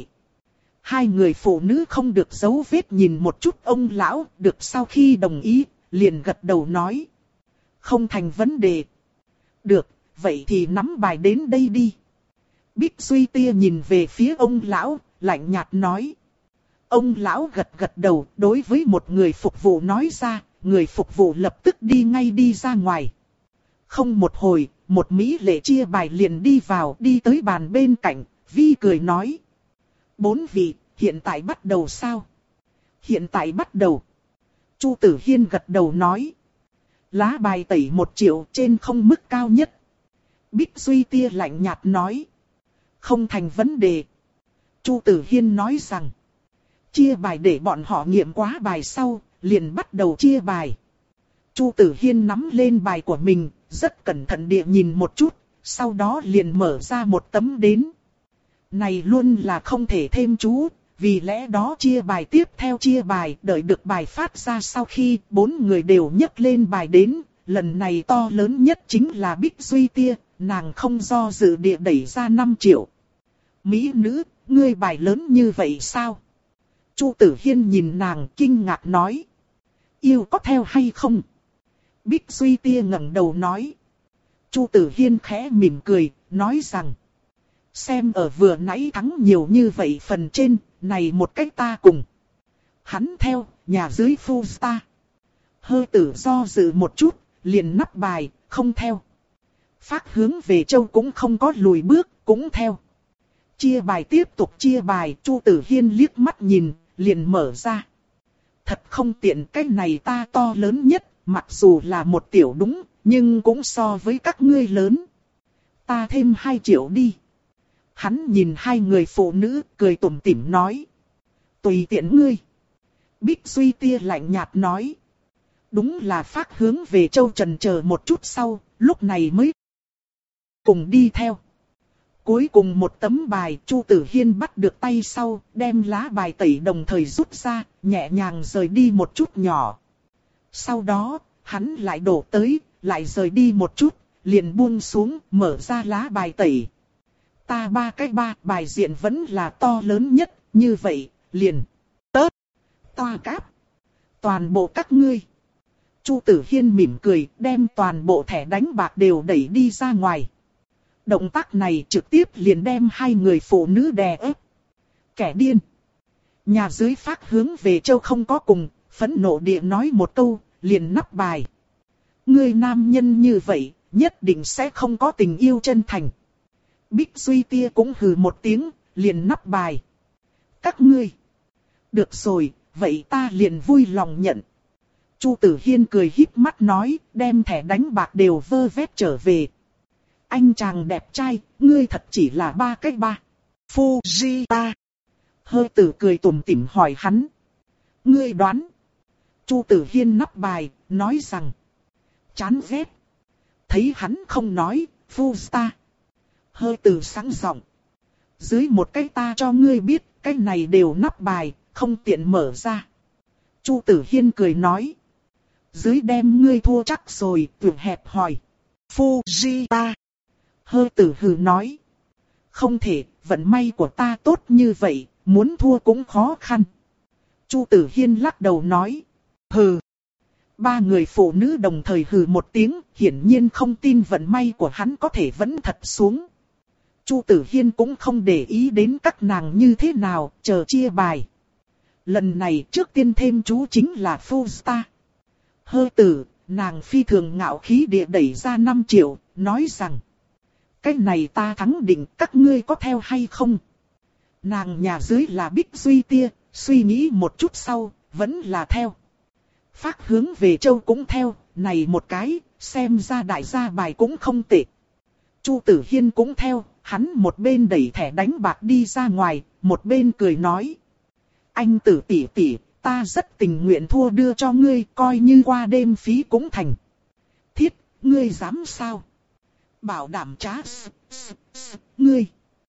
[SPEAKER 1] Hai người phụ nữ không được giấu vết nhìn một chút ông lão, được sau khi đồng ý, liền gật đầu nói. Không thành vấn đề. Được, vậy thì nắm bài đến đây đi. Bích Duy Tia nhìn về phía ông lão, lạnh nhạt nói. Ông lão gật gật đầu, đối với một người phục vụ nói ra, người phục vụ lập tức đi ngay đi ra ngoài. Không một hồi, một mỹ lệ chia bài liền đi vào, đi tới bàn bên cạnh, Vi cười nói. Bốn vị, hiện tại bắt đầu sao? Hiện tại bắt đầu. Chu Tử Hiên gật đầu nói. Lá bài tẩy một triệu trên không mức cao nhất. Bích Duy Tia lạnh nhạt nói. Không thành vấn đề. Chu Tử Hiên nói rằng. Chia bài để bọn họ nghiệm quá bài sau, liền bắt đầu chia bài. Chu Tử Hiên nắm lên bài của mình, rất cẩn thận địa nhìn một chút, sau đó liền mở ra một tấm đến. Này luôn là không thể thêm chú, vì lẽ đó chia bài tiếp theo chia bài, đợi được bài phát ra sau khi bốn người đều nhấc lên bài đến, lần này to lớn nhất chính là Bích Duy Tia, nàng không do dự địa đẩy ra năm triệu. Mỹ nữ, ngươi bài lớn như vậy sao? Chu Tử Hiên nhìn nàng kinh ngạc nói. Yêu có theo hay không? Bích Duy Tia ngẩng đầu nói. Chu Tử Hiên khẽ mỉm cười, nói rằng. Xem ở vừa nãy thắng nhiều như vậy phần trên, này một cách ta cùng. Hắn theo, nhà dưới phu ta. Hơi tử do dự một chút, liền nắp bài, không theo. Phát hướng về châu cũng không có lùi bước, cũng theo. Chia bài tiếp tục chia bài, Chu Tử Hiên liếc mắt nhìn, liền mở ra. Thật không tiện, cái này ta to lớn nhất, mặc dù là một tiểu đúng, nhưng cũng so với các ngươi lớn. Ta thêm hai triệu đi. hắn nhìn hai người phụ nữ, cười tủm tỉm nói. Tùy tiện ngươi. Bích Duy Tia lạnh nhạt nói. Đúng là Phác hướng về Châu Trần chờ một chút sau, lúc này mới cùng đi theo. Cuối cùng một tấm bài, Chu Tử Hiên bắt được tay sau, đem lá bài tẩy đồng thời rút ra, nhẹ nhàng rời đi một chút nhỏ. Sau đó, hắn lại đổ tới, lại rời đi một chút, liền buông xuống, mở ra lá bài tẩy. Ta ba cái ba, bài diện vẫn là to lớn nhất, như vậy, liền. Tớt, toa cáp, toàn bộ các ngươi. Chu Tử Hiên mỉm cười, đem toàn bộ thẻ đánh bạc đều đẩy đi ra ngoài. Động tác này trực tiếp liền đem hai người phụ nữ đè ép. Kẻ điên. Nhà dưới Phác hướng về Châu không có cùng, phẫn nộ địa nói một câu, liền nắp bài. Ngươi nam nhân như vậy, nhất định sẽ không có tình yêu chân thành. Bích Duy Tia cũng hừ một tiếng, liền nắp bài. Các ngươi. Được rồi, vậy ta liền vui lòng nhận. Chu Tử Hiên cười híp mắt nói, đem thẻ đánh bạc đều vơ vét trở về. Anh chàng đẹp trai, ngươi thật chỉ là ba cái ba. Fujita. Hơi tử cười tủm tỉm hỏi hắn. Ngươi đoán. Chu Tử Hiên nắp bài, nói rằng. Chán ghét. Thấy hắn không nói, Fujita. Hơi tử sáng giọng. Dưới một cái ta cho ngươi biết, cái này đều nắp bài, không tiện mở ra. Chu Tử Hiên cười nói. Dưới đem ngươi thua chắc rồi, tuyệt hẹp hỏi. Fujita. Hơi tử hừ nói. Không thể, vận may của ta tốt như vậy, muốn thua cũng khó khăn. Chu Tử Hiên lắc đầu nói. Hừ. Ba người phụ nữ đồng thời hừ một tiếng, hiển nhiên không tin vận may của hắn có thể vẫn thật xuống. Chu Tử Hiên cũng không để ý đến các nàng như thế nào, chờ chia bài. Lần này trước tiên thêm chú chính là Fujita. Hơi tử, nàng phi thường ngạo khí địa đẩy ra năm triệu, nói rằng. Cái này ta thắng định, các ngươi có theo hay không? Nàng nhà dưới là Bích Duy Tia, suy nghĩ một chút sau, vẫn là theo. Phác hướng về Châu cũng theo, này một cái, xem ra đại gia bài cũng không tệ. Chu Tử Hiên cũng theo, hắn một bên đẩy thẻ đánh bạc đi ra ngoài, một bên cười nói. Anh tử tỷ tỷ, ta rất tình nguyện thua đưa cho ngươi, coi như qua đêm phí cũng thành. Thiết, ngươi dám sao? Bảo đảm trá s, s, s, ngươi.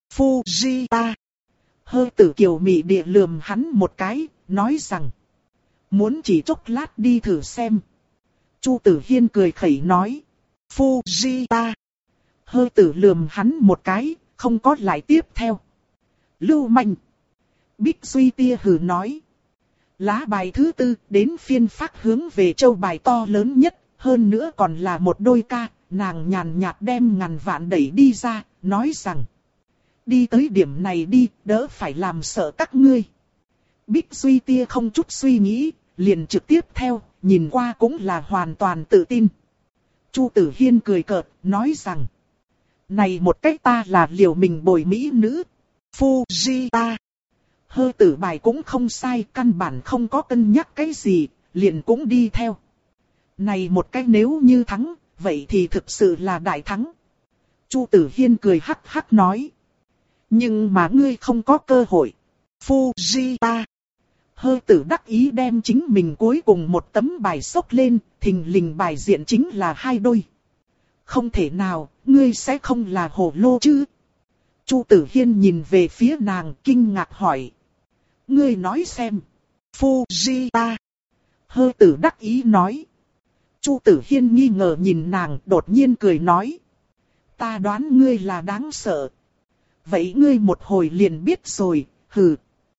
[SPEAKER 1] Fujita. Hơi tử kiều mị địa lườm hắn một cái, nói rằng. Muốn chỉ chốc lát đi thử xem. Chu Tử Hiên cười khẩy nói. Fujita. Hơi tử lườm hắn một cái, không có lại tiếp theo. Lưu manh. Bích Duy Tia hừ nói. Lá bài thứ tư, đến phiên Phác hướng về Châu bài to lớn nhất, hơn nữa còn là một đôi ca, nàng nhàn nhạt đem ngàn vạn đẩy đi ra, nói rằng. Đi tới điểm này đi, đỡ phải làm sợ các ngươi. Bích Duy Tia không chút suy nghĩ, liền trực tiếp theo, nhìn qua cũng là hoàn toàn tự tin. Chu Tử Hiên cười cợt, nói rằng. Này một cách ta là liều mình bồi mỹ nữ. Fujita. Hơi tử bài cũng không sai, căn bản không có cân nhắc cái gì, liền cũng đi theo. Này một cách nếu như thắng, vậy thì thực sự là đại thắng. Chu Tử Hiên cười hắc hắc nói. Nhưng mà ngươi không có cơ hội. Fujita. Hơi tử đắc ý đem chính mình cuối cùng một tấm bài xốc lên, thình lình bài diện chính là hai đôi. Không thể nào, ngươi sẽ không là hồ lô chứ? Chu Tử Hiên nhìn về phía nàng kinh ngạc hỏi. Ngươi nói xem. Fujita. Hơi tử đắc ý nói. Chu Tử Hiên nghi ngờ nhìn nàng đột nhiên cười nói. Ta đoán ngươi là đáng sợ. Vậy ngươi một hồi liền biết rồi, hừ.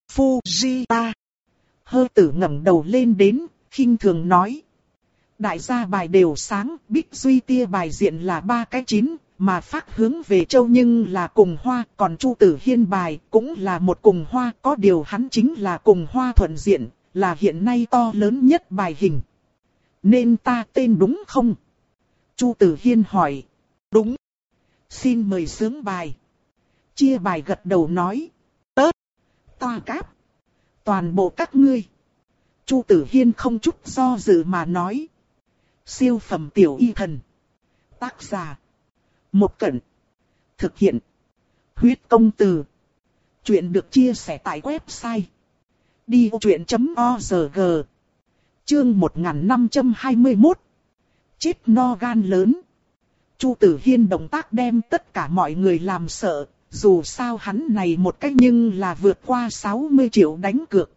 [SPEAKER 1] Fujita. Hơi tử ngẩng đầu lên đến, khinh thường nói. Đại gia bài đều sáng, Bích Duy Tia bài diện là ba cái chín, mà Phác hướng về Châu nhưng là cùng hoa, còn Chu Tử Hiên bài cũng là một cùng hoa, có điều hắn chính là cùng hoa thuận diện, là hiện nay to lớn nhất bài hình. Nên ta tên đúng không? Chu Tử Hiên hỏi. Đúng. Xin mời sướng bài. Chia bài gật đầu nói. Tớt. Toa cáp. Toàn bộ các ngươi. Chu Tử Hiên không chút do dự mà nói. Siêu phẩm tiểu y thần. Tác giả. Một Cẩn. Thực hiện. Huyết công từ. Chuyện được chia sẻ tại website đi ô chuyện chấm org. Chương một nghìn năm trăm hai mươi mốt. Chết no gan lớn. Chu Tử Hiên động tác đem tất cả mọi người làm sợ, dù sao hắn này một cách nhưng là vượt qua sáu mươi triệu đánh cược.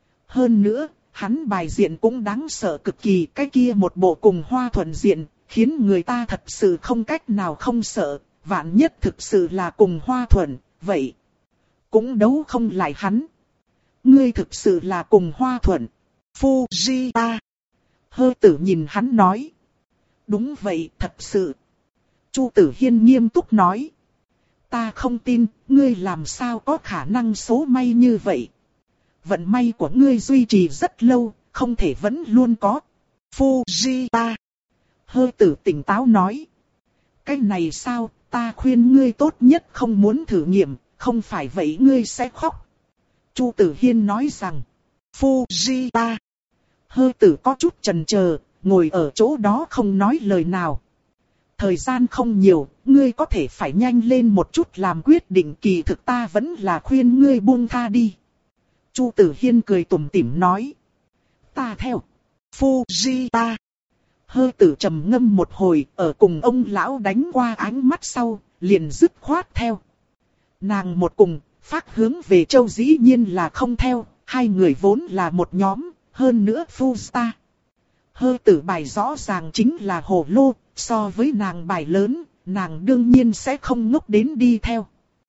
[SPEAKER 1] Hơn nữa, hắn bài diện cũng đáng sợ cực kỳ, cái kia một bộ cùng Hoa Thuận diện, khiến người ta thật sự không cách nào không sợ, vạn nhất thực sự là cùng Hoa Thuận, vậy cũng đấu không lại hắn. Ngươi thực sự là cùng Hoa Thuận. Fujita. Hơ Tử nhìn hắn nói. Đúng vậy, thật sự. Chu Tử Hiên nghiêm túc nói. Ta không tin, ngươi làm sao có khả năng số may như vậy. Vận may của ngươi duy trì rất lâu, không thể vẫn luôn có. Fujita. Hơ Tử tỉnh táo nói. Cái này sao, ta khuyên ngươi tốt nhất không muốn thử nghiệm, không phải vậy ngươi sẽ khóc. Chu Tử Hiên nói rằng. Fujita. Hơ Tử có chút chần chờ, ngồi ở chỗ đó không nói lời nào. Thời gian không nhiều, ngươi có thể phải nhanh lên một chút làm quyết định, kỳ thực ta vẫn là khuyên ngươi buông tha đi. Chu Tử Hiên cười tủm tỉm nói. Ta theo. Fujita. Hơ Tử trầm ngâm một hồi, ở cùng ông lão đánh qua ánh mắt sau, liền dứt khoát theo. Nàng một cùng, phát hướng về Châu dĩ nhiên là không theo, hai người vốn là một nhóm, hơn nữa Fujita. Hơ Tử bài rõ ràng chính là hồ lô, so với nàng bài lớn, nàng đương nhiên sẽ không ngốc đến đi theo.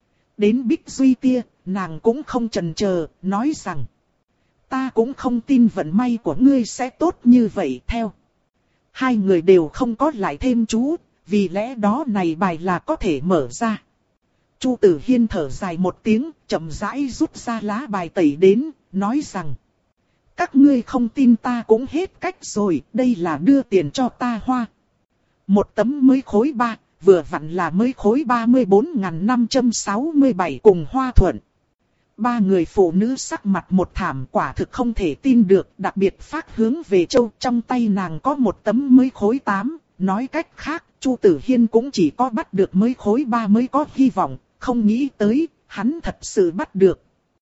[SPEAKER 1] Đến Bích Duy Tia, nàng cũng không chần chờ, nói rằng. Ta cũng không tin vận may của ngươi sẽ tốt như vậy theo. Hai người đều không có lại thêm chú, vì lẽ đó này bài là có thể mở ra. Chu Tử Hiên thở dài một tiếng, chậm rãi rút ra lá bài tẩy đến, nói rằng. Các ngươi không tin ta cũng hết cách rồi, đây là đưa tiền cho ta hoa. Một tấm mới khối ba, vừa vặn là mới khối ba mươi bốn nghìn năm trăm sáu mươi bảy cùng Hoa Thuận. Ba người phụ nữ sắc mặt một thảm, quả thực không thể tin được, đặc biệt phát hướng về Châu, trong tay nàng có một tấm mới khối tám, nói cách khác, Chu Tử Hiên cũng chỉ có bắt được mới khối ba mới có hy vọng, không nghĩ tới, hắn thật sự bắt được.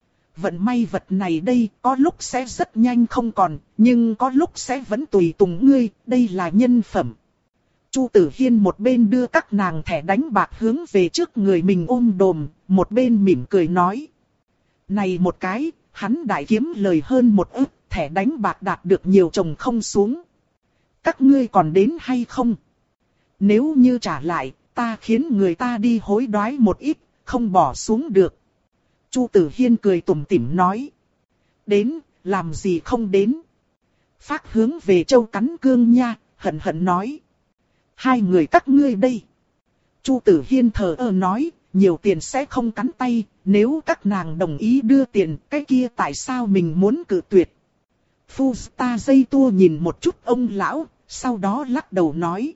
[SPEAKER 1] Vận may vật này đây, có lúc sẽ rất nhanh không còn, nhưng có lúc sẽ vẫn tùy tùng ngươi, đây là nhân phẩm. Chu Tử Hiên một bên đưa các nàng thẻ đánh bạc hướng về trước người mình ôm đồm, một bên mỉm cười nói. Này một cái, hắn đại kiếm lời hơn một ức, thẻ đánh bạc đạt được nhiều chồng không xuống. Các ngươi còn đến hay không? Nếu như trả lại, ta khiến người ta đi hối đoái một ít, không bỏ xuống được. Chu Tử Hiên cười tủm tỉm nói. Đến, làm gì không đến? Phát hướng về Châu cắn cương nha, hận hận nói. Hai người các ngươi đây. Chu Tử Hiên thờ ơ nói, nhiều tiền sẽ không cắn tay, nếu các nàng đồng ý đưa tiền, cái kia tại sao mình muốn cự tuyệt? Fujita dây tua nhìn một chút ông lão, sau đó lắc đầu nói.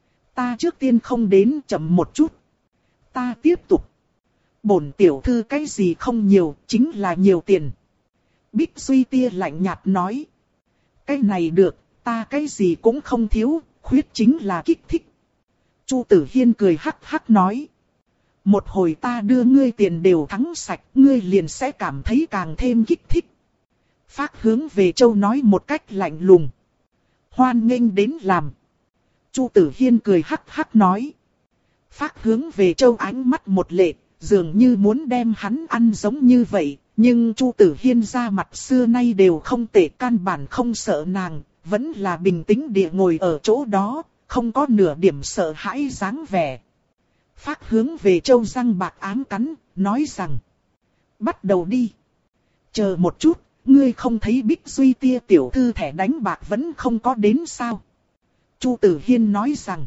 [SPEAKER 1] Ta trước tiên không đến, chậm một chút. Ta tiếp tục. Bổn tiểu thư cái gì không nhiều, chính là nhiều tiền. Bích Duy Tia lạnh nhạt nói. Cái này được, ta cái gì cũng không thiếu, khuyết chính là kích thích. Chu Tử Hiên cười hắc hắc nói. Một hồi ta đưa ngươi tiền đều thắng sạch, ngươi liền sẽ cảm thấy càng thêm kích thích. Phát hướng về Châu nói một cách lạnh lùng. Hoan nghênh đến làm. Chu Tử Hiên cười hắc hắc nói. Phát hướng về Châu ánh mắt một lệ, dường như muốn đem hắn ăn giống như vậy. Nhưng Chu Tử Hiên ra mặt xưa nay đều không tệ, căn bản không sợ nàng, vẫn là bình tĩnh địa ngồi ở chỗ đó, không có nửa điểm sợ hãi dáng vẻ. Phát hướng về Châu răng bạc ám cắn, nói rằng. Bắt đầu đi. Chờ một chút, ngươi không thấy Bích Duy Tia tiểu thư thẻ đánh bạc vẫn không có đến sao? Chu Tử Hiên nói rằng.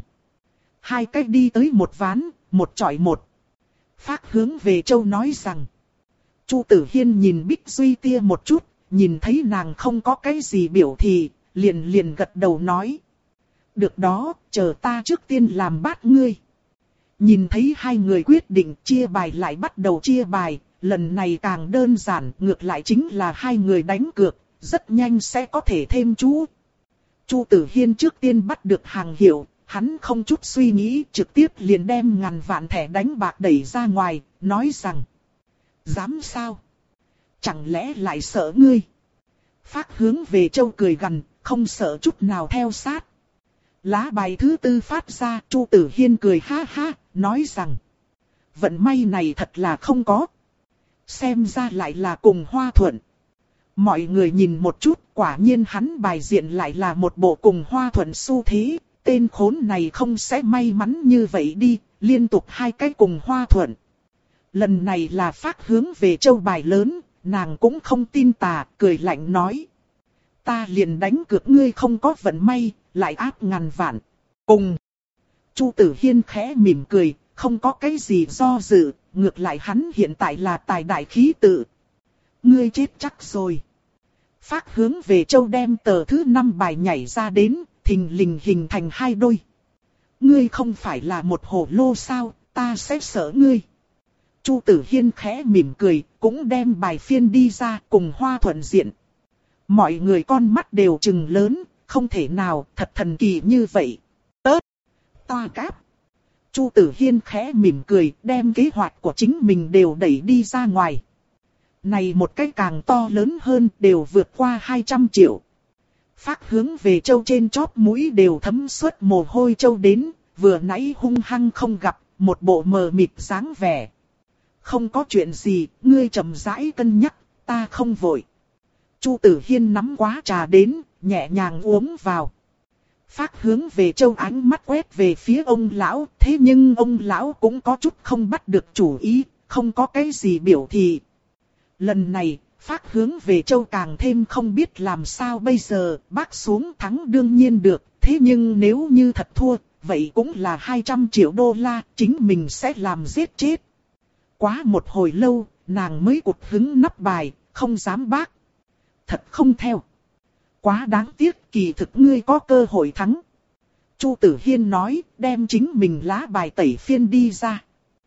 [SPEAKER 1] Hai cách đi tới một ván, một chọi một. Phát hướng về Châu nói rằng. Chu Tử Hiên nhìn Bích Duy Tia một chút, nhìn thấy nàng không có cái gì biểu thị, liền liền gật đầu nói. Được đó, chờ ta trước tiên làm bát ngươi. Nhìn thấy hai người quyết định chia bài lại bắt đầu chia bài, lần này càng đơn giản, ngược lại chính là hai người đánh cược, rất nhanh sẽ có thể thêm chú. Chu Tử Hiên trước tiên bắt được hàng hiệu, hắn không chút suy nghĩ trực tiếp liền đem ngàn vạn thẻ đánh bạc đẩy ra ngoài, nói rằng. Dám sao? Chẳng lẽ lại sợ ngươi? Phát hướng về Châu cười gằn, không sợ chút nào theo sát. Lá bài thứ tư phát ra, Chu Tử Hiên cười ha ha, nói rằng. Vận may này thật là không có. Xem ra lại là cùng Hoa Thuận. Mọi người nhìn một chút, quả nhiên hắn bài diện lại là một bộ cùng Hoa Thuận xu thế. Tên khốn này không sẽ may mắn như vậy đi, liên tục hai cái cùng Hoa Thuận. Lần này là phát hướng về Châu bài lớn, nàng cũng không tin tà, cười lạnh nói. Ta liền đánh cược ngươi không có vận may, lại áp ngàn vạn. Cùng. Chu Tử Hiên khẽ mỉm cười, không có cái gì do dự, ngược lại hắn hiện tại là tài đại khí tự. Ngươi chết chắc rồi. Phát hướng về Châu đem tờ thứ năm bài nhảy ra đến, thình lình hình thành hai đôi. Ngươi không phải là một hổ lô sao, ta sẽ sợ ngươi. Chu Tử Hiên khẽ mỉm cười, cũng đem bài phiên đi ra cùng Hoa Thuận diện. Mọi người con mắt đều trừng lớn, không thể nào, thật thần kỳ như vậy. Tớt, toa cáp. Chu Tử Hiên khẽ mỉm cười, đem kế hoạch của chính mình đều đẩy đi ra ngoài. Này một cái càng to lớn hơn, đều vượt qua hai trăm triệu. Phát hướng về Châu trên chóp mũi đều thấm suốt mồ hôi Châu đến, vừa nãy hung hăng không gặp, một bộ mờ mịt dáng vẻ. Không có chuyện gì, ngươi chậm rãi cân nhắc, ta không vội. Chu Tử Hiên nắm quá trà đến, nhẹ nhàng uống vào. Phát hướng về Châu ánh mắt quét về phía ông lão, thế nhưng ông lão cũng có chút không bắt được chủ ý, không có cái gì biểu thị. Lần này, Phát hướng về Châu càng thêm không biết làm sao bây giờ, bác xuống thắng đương nhiên được, thế nhưng nếu như thật thua, vậy cũng là hai trăm triệu đô la, chính mình sẽ làm giết chết. Quá một hồi lâu, nàng mới cụt hứng nắp bài, không dám bác. Thật không theo. Quá đáng tiếc, kỳ thực ngươi có cơ hội thắng. Chu Tử Hiên nói, đem chính mình lá bài tẩy phiên đi ra.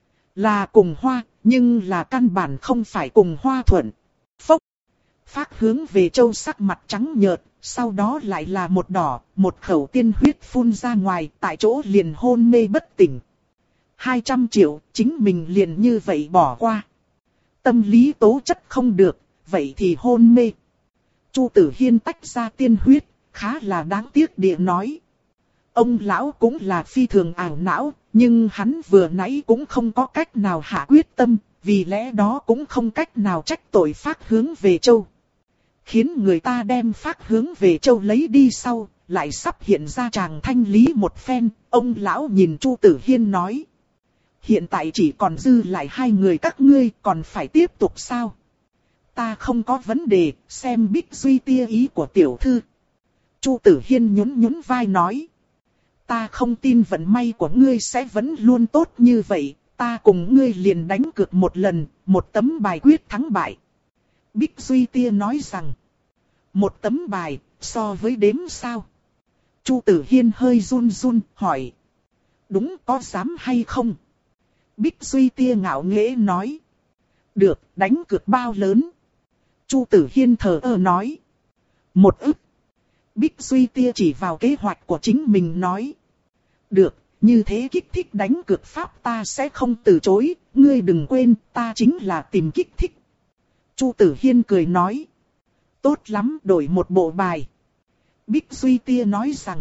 [SPEAKER 1] Là cùng Hoa, nhưng là căn bản không phải cùng Hoa Thuận. Phốc. Phát hướng về Châu sắc mặt trắng nhợt, sau đó lại là một đỏ, một khẩu tiên huyết phun ra ngoài, tại chỗ liền hôn mê bất tỉnh. hai trăm triệu, chính mình liền như vậy bỏ qua. Tâm lý tố chất không được, vậy thì hôn mê. Chu Tử Hiên tách ra tiên huyết, khá là đáng tiếc địa nói. Ông lão cũng là phi thường ảo não, nhưng hắn vừa nãy cũng không có cách nào hạ quyết tâm, vì lẽ đó cũng không cách nào trách tội Phát hướng về Châu. Khiến người ta đem Phát hướng về Châu lấy đi sau, lại sắp hiện ra chàng thanh lý một phen, ông lão nhìn Chu Tử Hiên nói. Hiện tại chỉ còn dư lại hai người các ngươi, còn phải tiếp tục sao? Ta không có vấn đề, xem Bích Duy tia ý của tiểu thư. Chu Tử Hiên nhún nhún vai nói. Ta không tin vận may của ngươi sẽ vẫn luôn tốt như vậy, ta cùng ngươi liền đánh cược một lần, một tấm bài quyết thắng bại. Bích Duy tia nói rằng. Một tấm bài, so với đếm sao? Chu Tử Hiên hơi run run, hỏi. Đúng, có dám hay không? Bích Duy tia ngạo nghễ nói. Được, đánh cược bao lớn? Chu Tử Hiên thờ ơ nói. Một ức. Bích Duy tia chỉ vào kế hoạch của chính mình nói. Được, như thế kích thích đánh cược pháp ta sẽ không từ chối, ngươi đừng quên, ta chính là tìm kích thích. Chu Tử Hiên cười nói. Tốt lắm, đổi một bộ bài. Bích Duy tia nói rằng.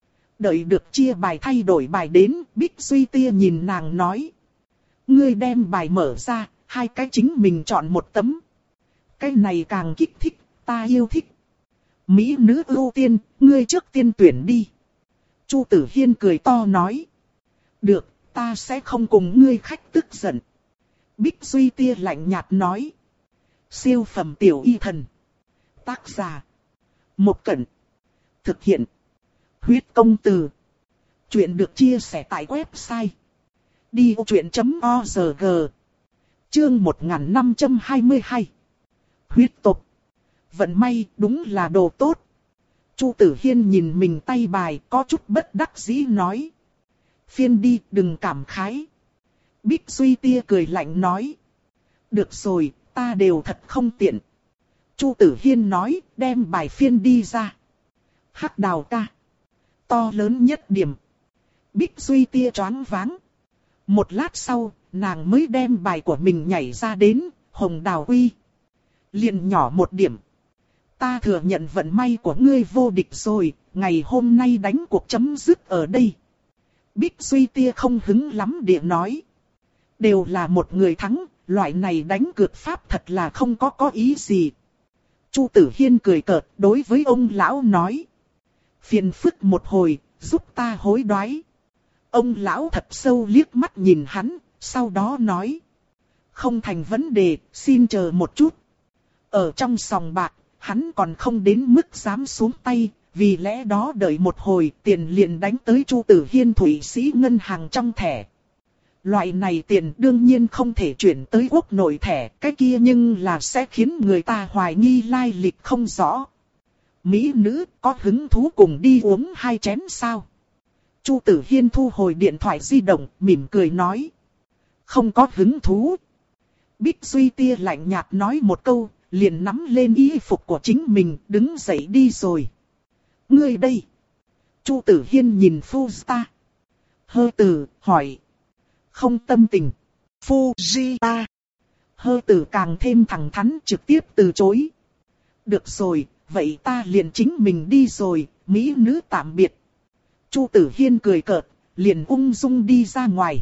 [SPEAKER 1] Đợi được chia bài thay đổi bài đến, Bích Duy tia nhìn nàng nói. Ngươi đem bài mở ra, hai cái chính mình chọn một tấm. Cái này càng kích thích, ta yêu thích. Mỹ nữ ưu tiên, ngươi trước tiên tuyển đi. Chu Tử Hiên cười to nói. Được, ta sẽ không cùng ngươi khách tức giận. Bích Duy tia lạnh nhạt nói. Siêu phẩm tiểu y thần. Tác giả. Một Cẩn. Thực hiện. Huyết công từ. Chuyện được chia sẻ tại website. đi ô chuyện chấm org. Chương một nghìn năm trăm hai mươi hai. Huyết tộc. Vận may đúng là đồ tốt. Chu Tử Hiên nhìn mình tay bài có chút bất đắc dĩ nói. Phiên đi đừng cảm khái. Bích Duy tia cười lạnh nói. Được rồi, ta đều thật không tiện. Chu Tử Hiên nói đem bài phiên đi ra. Hắc đào ca. To lớn nhất điểm. Bích Duy tia choáng váng. Một lát sau, nàng mới đem bài của mình nhảy ra đến, Hồng Đào Uy. Liền nhỏ một điểm. Ta thừa nhận vận may của ngươi vô địch rồi, ngày hôm nay đánh cuộc chấm dứt ở đây. Bích Duy tia không hứng lắm địa nói. Đều là một người thắng, loại này đánh cược pháp thật là không có có ý gì. Chu Tử Hiên cười cợt đối với ông lão nói. Phiền phức một hồi, giúp ta hối đoái. Ông lão thật sâu liếc mắt nhìn hắn, sau đó nói. Không thành vấn đề, xin chờ một chút. Ở trong sòng bạc, hắn còn không đến mức dám xuống tay, vì lẽ đó đợi một hồi tiền liền đánh tới Chu Tử Hiên Thụy Sĩ ngân hàng trong thẻ. Loại này tiền đương nhiên không thể chuyển tới quốc nội thẻ, cái kia nhưng là sẽ khiến người ta hoài nghi lai lịch không rõ. Mỹ nữ có hứng thú cùng đi uống hai chén sao? Chu Tử Hiên thu hồi điện thoại di động, mỉm cười nói. Không có hứng thú. Bích Duy tia lạnh nhạt nói một câu, liền nắm lên y phục của chính mình, đứng dậy đi rồi. Ngươi đây. Chu Tử Hiên nhìn Phu ta. Hơ Tử, hỏi. Không tâm tình. Phu ta. Hơ Tử càng thêm thẳng thắn trực tiếp từ chối. Được rồi, vậy ta liền chính mình đi rồi, mỹ nữ tạm biệt. Chu Tử Hiên cười cợt, liền ung dung đi ra ngoài.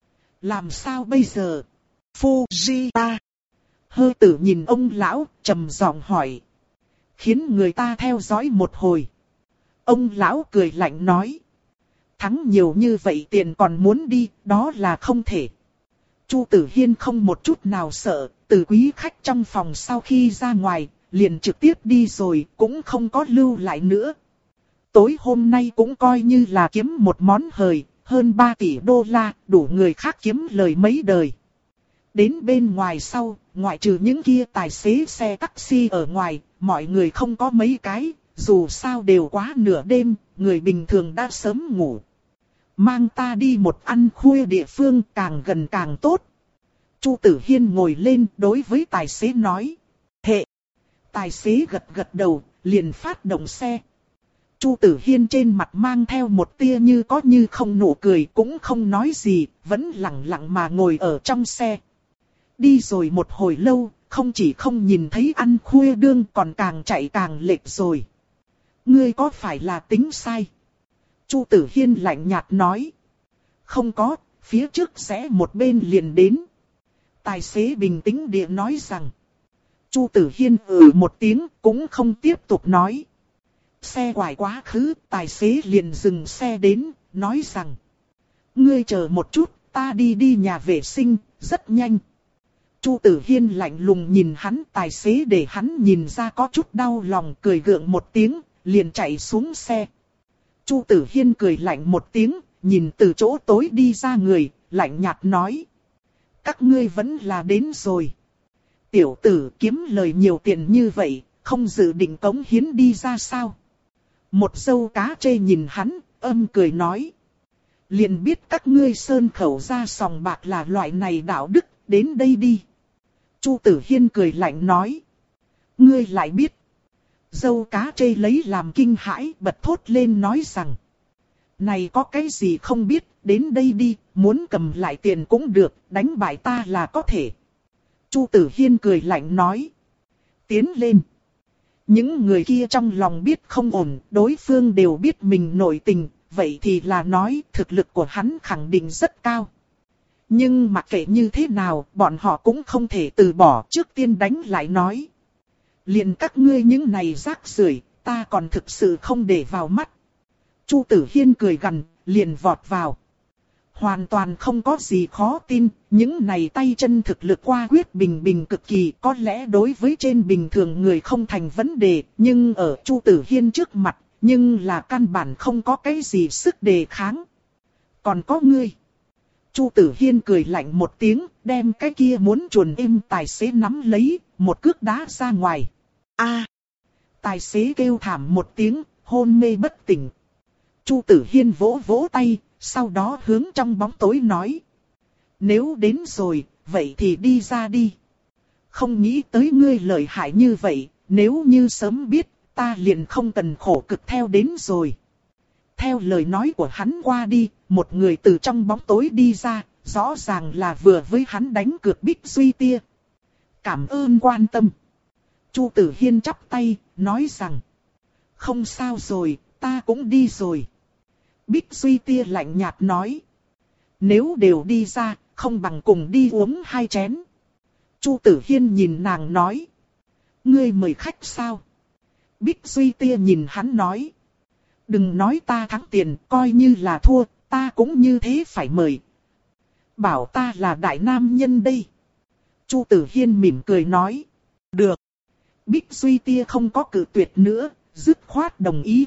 [SPEAKER 1] Làm sao bây giờ? Phu ta. Hơ Tử nhìn ông lão, trầm giọng hỏi. Khiến người ta theo dõi một hồi. Ông lão cười lạnh nói. Thắng nhiều như vậy tiền còn muốn đi, đó là không thể. Chu Tử Hiên không một chút nào sợ, từ quý khách trong phòng sau khi ra ngoài, liền trực tiếp đi rồi, cũng không có lưu lại nữa. Tối hôm nay cũng coi như là kiếm một món hời, hơn ba tỷ đô la, đủ người khác kiếm lời mấy đời. Đến bên ngoài sau, ngoại trừ những kia tài xế xe taxi ở ngoài, mọi người không có mấy cái, dù sao đều quá nửa đêm, người bình thường đã sớm ngủ. Mang ta đi một ăn khuya địa phương càng gần càng tốt. Chu Tử Hiên ngồi lên đối với tài xế nói. Hệ! Tài xế gật gật đầu, liền phát động xe. Chu Tử Hiên trên mặt mang theo một tia như có như không nụ cười, cũng không nói gì, vẫn lặng lặng mà ngồi ở trong xe. Đi rồi một hồi lâu, không chỉ không nhìn thấy ăn khuya đương còn càng chạy càng lệch rồi. Ngươi có phải là tính sai? Chu Tử Hiên lạnh nhạt nói. Không có, phía trước sẽ một bên liền đến. Tài xế bình tĩnh địa nói rằng. Chu Tử Hiên ừ một tiếng cũng không tiếp tục nói. Xe quải quá khứ, tài xế liền dừng xe đến, nói rằng. Ngươi chờ một chút, ta đi đi nhà vệ sinh, rất nhanh. Chu Tử Hiên lạnh lùng nhìn hắn, tài xế để hắn nhìn ra có chút đau lòng, cười gượng một tiếng, liền chạy xuống xe. Chu Tử Hiên cười lạnh một tiếng, nhìn từ chỗ tối đi ra người, lạnh nhạt nói. Các ngươi vẫn là đến rồi. Tiểu tử kiếm lời nhiều tiền như vậy, không dự định cống hiến đi ra sao? Một dâu cá trê nhìn hắn, âm cười nói. Liền biết các ngươi sơn khẩu ra sòng bạc là loại này đạo đức, đến đây đi. Chu Tử Hiên cười lạnh nói. Ngươi lại biết. Dâu cá trê lấy làm kinh hãi, bật thốt lên nói rằng. Này có cái gì không biết, đến đây đi, muốn cầm lại tiền cũng được, đánh bại ta là có thể. Chu Tử Hiên cười lạnh nói. Tiến lên. Những người kia trong lòng biết không ổn, đối phương đều biết mình nội tình, vậy thì là nói thực lực của hắn khẳng định rất cao. Nhưng mặc kệ như thế nào, bọn họ cũng không thể từ bỏ, trước tiên đánh lại nói. Liền các ngươi những này rác rưởi, ta còn thực sự không để vào mắt. Chu Tử Hiên cười gằn, liền vọt vào. Hoàn toàn không có gì khó tin, những này tay chân thực lực qua quyết bình bình cực kỳ, có lẽ đối với trên bình thường người không thành vấn đề, nhưng ở Chu Tử Hiên trước mặt, nhưng là căn bản không có cái gì sức đề kháng. Còn có ngươi. Chu Tử Hiên cười lạnh một tiếng, đem cái kia muốn chuồn êm tài xế nắm lấy, một cước đá ra ngoài. A! Tài xế kêu thảm một tiếng, hôn mê bất tỉnh. Chu Tử Hiên vỗ vỗ tay, sau đó hướng trong bóng tối nói. Nếu đến rồi, vậy thì đi ra đi. Không nghĩ tới ngươi lợi hại như vậy, nếu như sớm biết, ta liền không cần khổ cực theo đến rồi. theo lời nói của hắn qua đi, một người từ trong bóng tối đi ra, rõ ràng là vừa với hắn đánh cược Bích Duy Tia. Cảm ơn quan tâm. Chu Tử Hiên chắp tay, nói rằng. Không sao rồi, ta cũng đi rồi. Bích Duy Tia lạnh nhạt nói. Nếu đều đi ra, không bằng cùng đi uống hai chén. Chu Tử Hiên nhìn nàng nói. Ngươi mời khách sao? Bích Duy Tia nhìn hắn nói. Đừng nói ta thắng tiền, coi như là thua, ta cũng như thế phải mời. Bảo ta là đại nam nhân đây. Chu Tử Hiên mỉm cười nói. Được. Bích Duy Tia không có cự tuyệt nữa, dứt khoát đồng ý.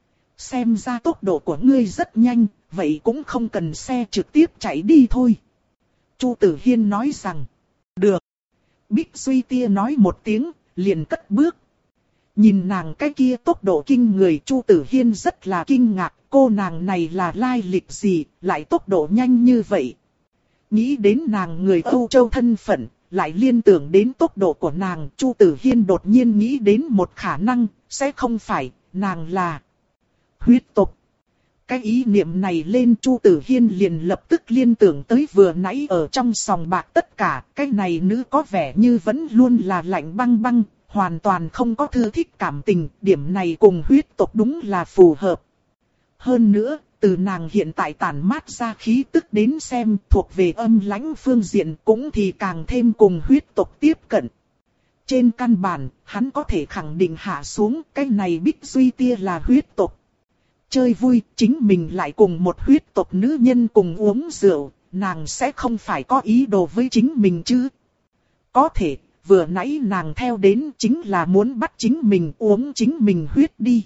[SPEAKER 1] Xem ra tốc độ của ngươi rất nhanh, vậy cũng không cần xe trực tiếp chạy đi thôi. Chu Tử Hiên nói rằng. Được. Bích Duy Tia nói một tiếng, liền cất bước. Nhìn nàng cái kia tốc độ kinh người, Chu Tử Hiên rất là kinh ngạc, cô nàng này là lai lịch gì, lại tốc độ nhanh như vậy. Nghĩ đến nàng người Âu Châu thân phận, lại liên tưởng đến tốc độ của nàng, Chu Tử Hiên đột nhiên nghĩ đến một khả năng, sẽ không phải, nàng là huyết tộc. Cái ý niệm này lên, Chu Tử Hiên liền lập tức liên tưởng tới vừa nãy ở trong sòng bạc tất cả, cái này nữ có vẻ như vẫn luôn là lạnh băng băng, hoàn toàn không có thư thích cảm tình, điểm này cùng huyết tộc đúng là phù hợp. Hơn nữa, từ nàng hiện tại tản mát ra khí tức đến xem, thuộc về âm lãnh phương diện cũng thì càng thêm cùng huyết tộc tiếp cận. Trên căn bản, hắn có thể khẳng định hạ xuống, cái này Bích Duy Tia là huyết tộc. Chơi vui, chính mình lại cùng một huyết tộc nữ nhân cùng uống rượu, nàng sẽ không phải có ý đồ với chính mình chứ. Có thể, vừa nãy nàng theo đến chính là muốn bắt chính mình uống chính mình huyết đi.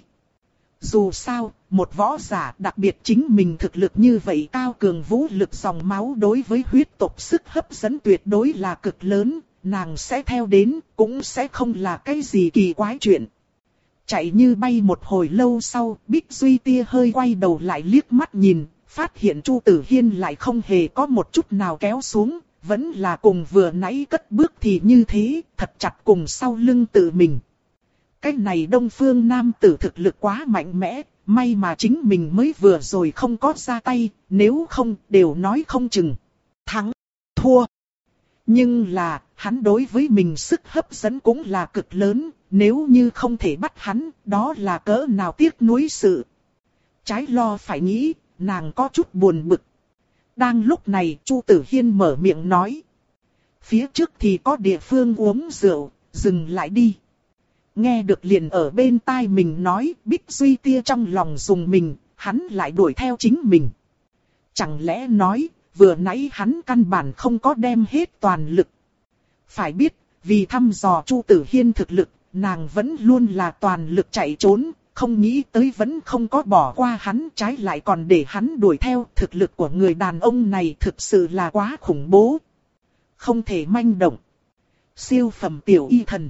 [SPEAKER 1] Dù sao, một võ giả đặc biệt chính mình thực lực như vậy cao cường vũ lực dòng máu đối với huyết tộc sức hấp dẫn tuyệt đối là cực lớn, nàng sẽ theo đến cũng sẽ không là cái gì kỳ quái chuyện. Chạy như bay một hồi lâu sau, Bích Duy Tia hơi quay đầu lại liếc mắt nhìn, phát hiện Chu Tử Hiên lại không hề có một chút nào kéo xuống, vẫn là cùng vừa nãy cất bước thì như thế, thật chặt cùng sau lưng tự mình. Cái này Đông Phương nam tử thực lực quá mạnh mẽ, may mà chính mình mới vừa rồi không có ra tay, nếu không đều nói không chừng. Thắng, thua. Nhưng là, hắn đối với mình sức hấp dẫn cũng là cực lớn, nếu như không thể bắt hắn, đó là cỡ nào tiếc nuối sự. Trái lo phải nghĩ, nàng có chút buồn bực. Đang lúc này, Chu Tử Hiên mở miệng nói. Phía trước thì có địa phương uống rượu, dừng lại đi. Nghe được liền ở bên tai mình nói, Bích Duy Tia trong lòng dùng mình, hắn lại đuổi theo chính mình. Chẳng lẽ nói, vừa nãy hắn căn bản không có đem hết toàn lực. Phải biết, vì thăm dò Chu Tử Hiên thực lực, nàng vẫn luôn là toàn lực chạy trốn, không nghĩ tới vẫn không có bỏ qua hắn, trái lại còn để hắn đuổi theo. Thực lực của người đàn ông này thực sự là quá khủng bố. Không thể manh động. Siêu phẩm tiểu y thần.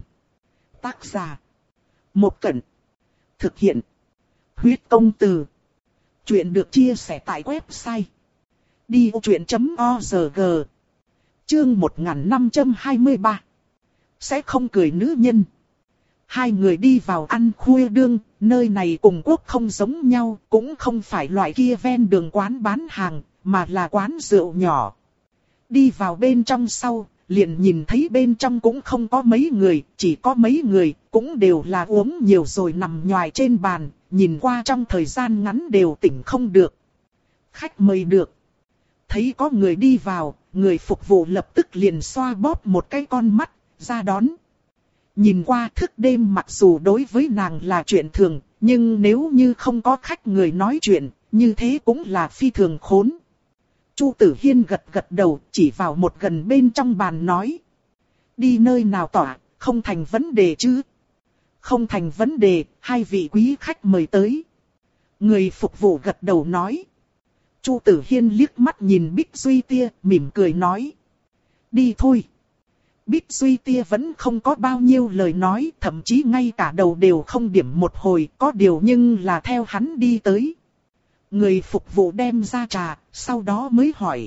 [SPEAKER 1] Tác giả. Một Cẩn. Thực hiện. Huyết công từ. Chuyện được chia sẻ tại website. đi ô chuyện chấm org. Chương một nghìn năm trăm hai mươi ba. Sẽ không cười nữ nhân. Hai người đi vào ăn khuya đương, nơi này cùng quốc không giống nhau, cũng không phải loại kia ven đường quán bán hàng, mà là quán rượu nhỏ. Đi vào bên trong sau, liền nhìn thấy bên trong cũng không có mấy người, chỉ có mấy người, cũng đều là uống nhiều rồi nằm nhoài trên bàn, nhìn qua trong thời gian ngắn đều tỉnh không được. Khách mời được. Thấy có người đi vào, người phục vụ lập tức liền xoa bóp một cái con mắt, ra đón. Nhìn qua thức đêm mặc dù đối với nàng là chuyện thường, nhưng nếu như không có khách người nói chuyện, như thế cũng là phi thường khốn. Chu Tử Hiên gật gật đầu, chỉ vào một gần bên trong bàn nói. Đi nơi nào tỏa, không thành vấn đề chứ. Không thành vấn đề, hai vị quý khách mời tới. Người phục vụ gật đầu nói. Chu Tử Hiên liếc mắt nhìn Bích Duy Tia, mỉm cười nói. Đi thôi. Bích Duy Tia vẫn không có bao nhiêu lời nói, thậm chí ngay cả đầu đều không điểm một hồi, có điều nhưng là theo hắn đi tới. Người phục vụ đem ra trà, sau đó mới hỏi.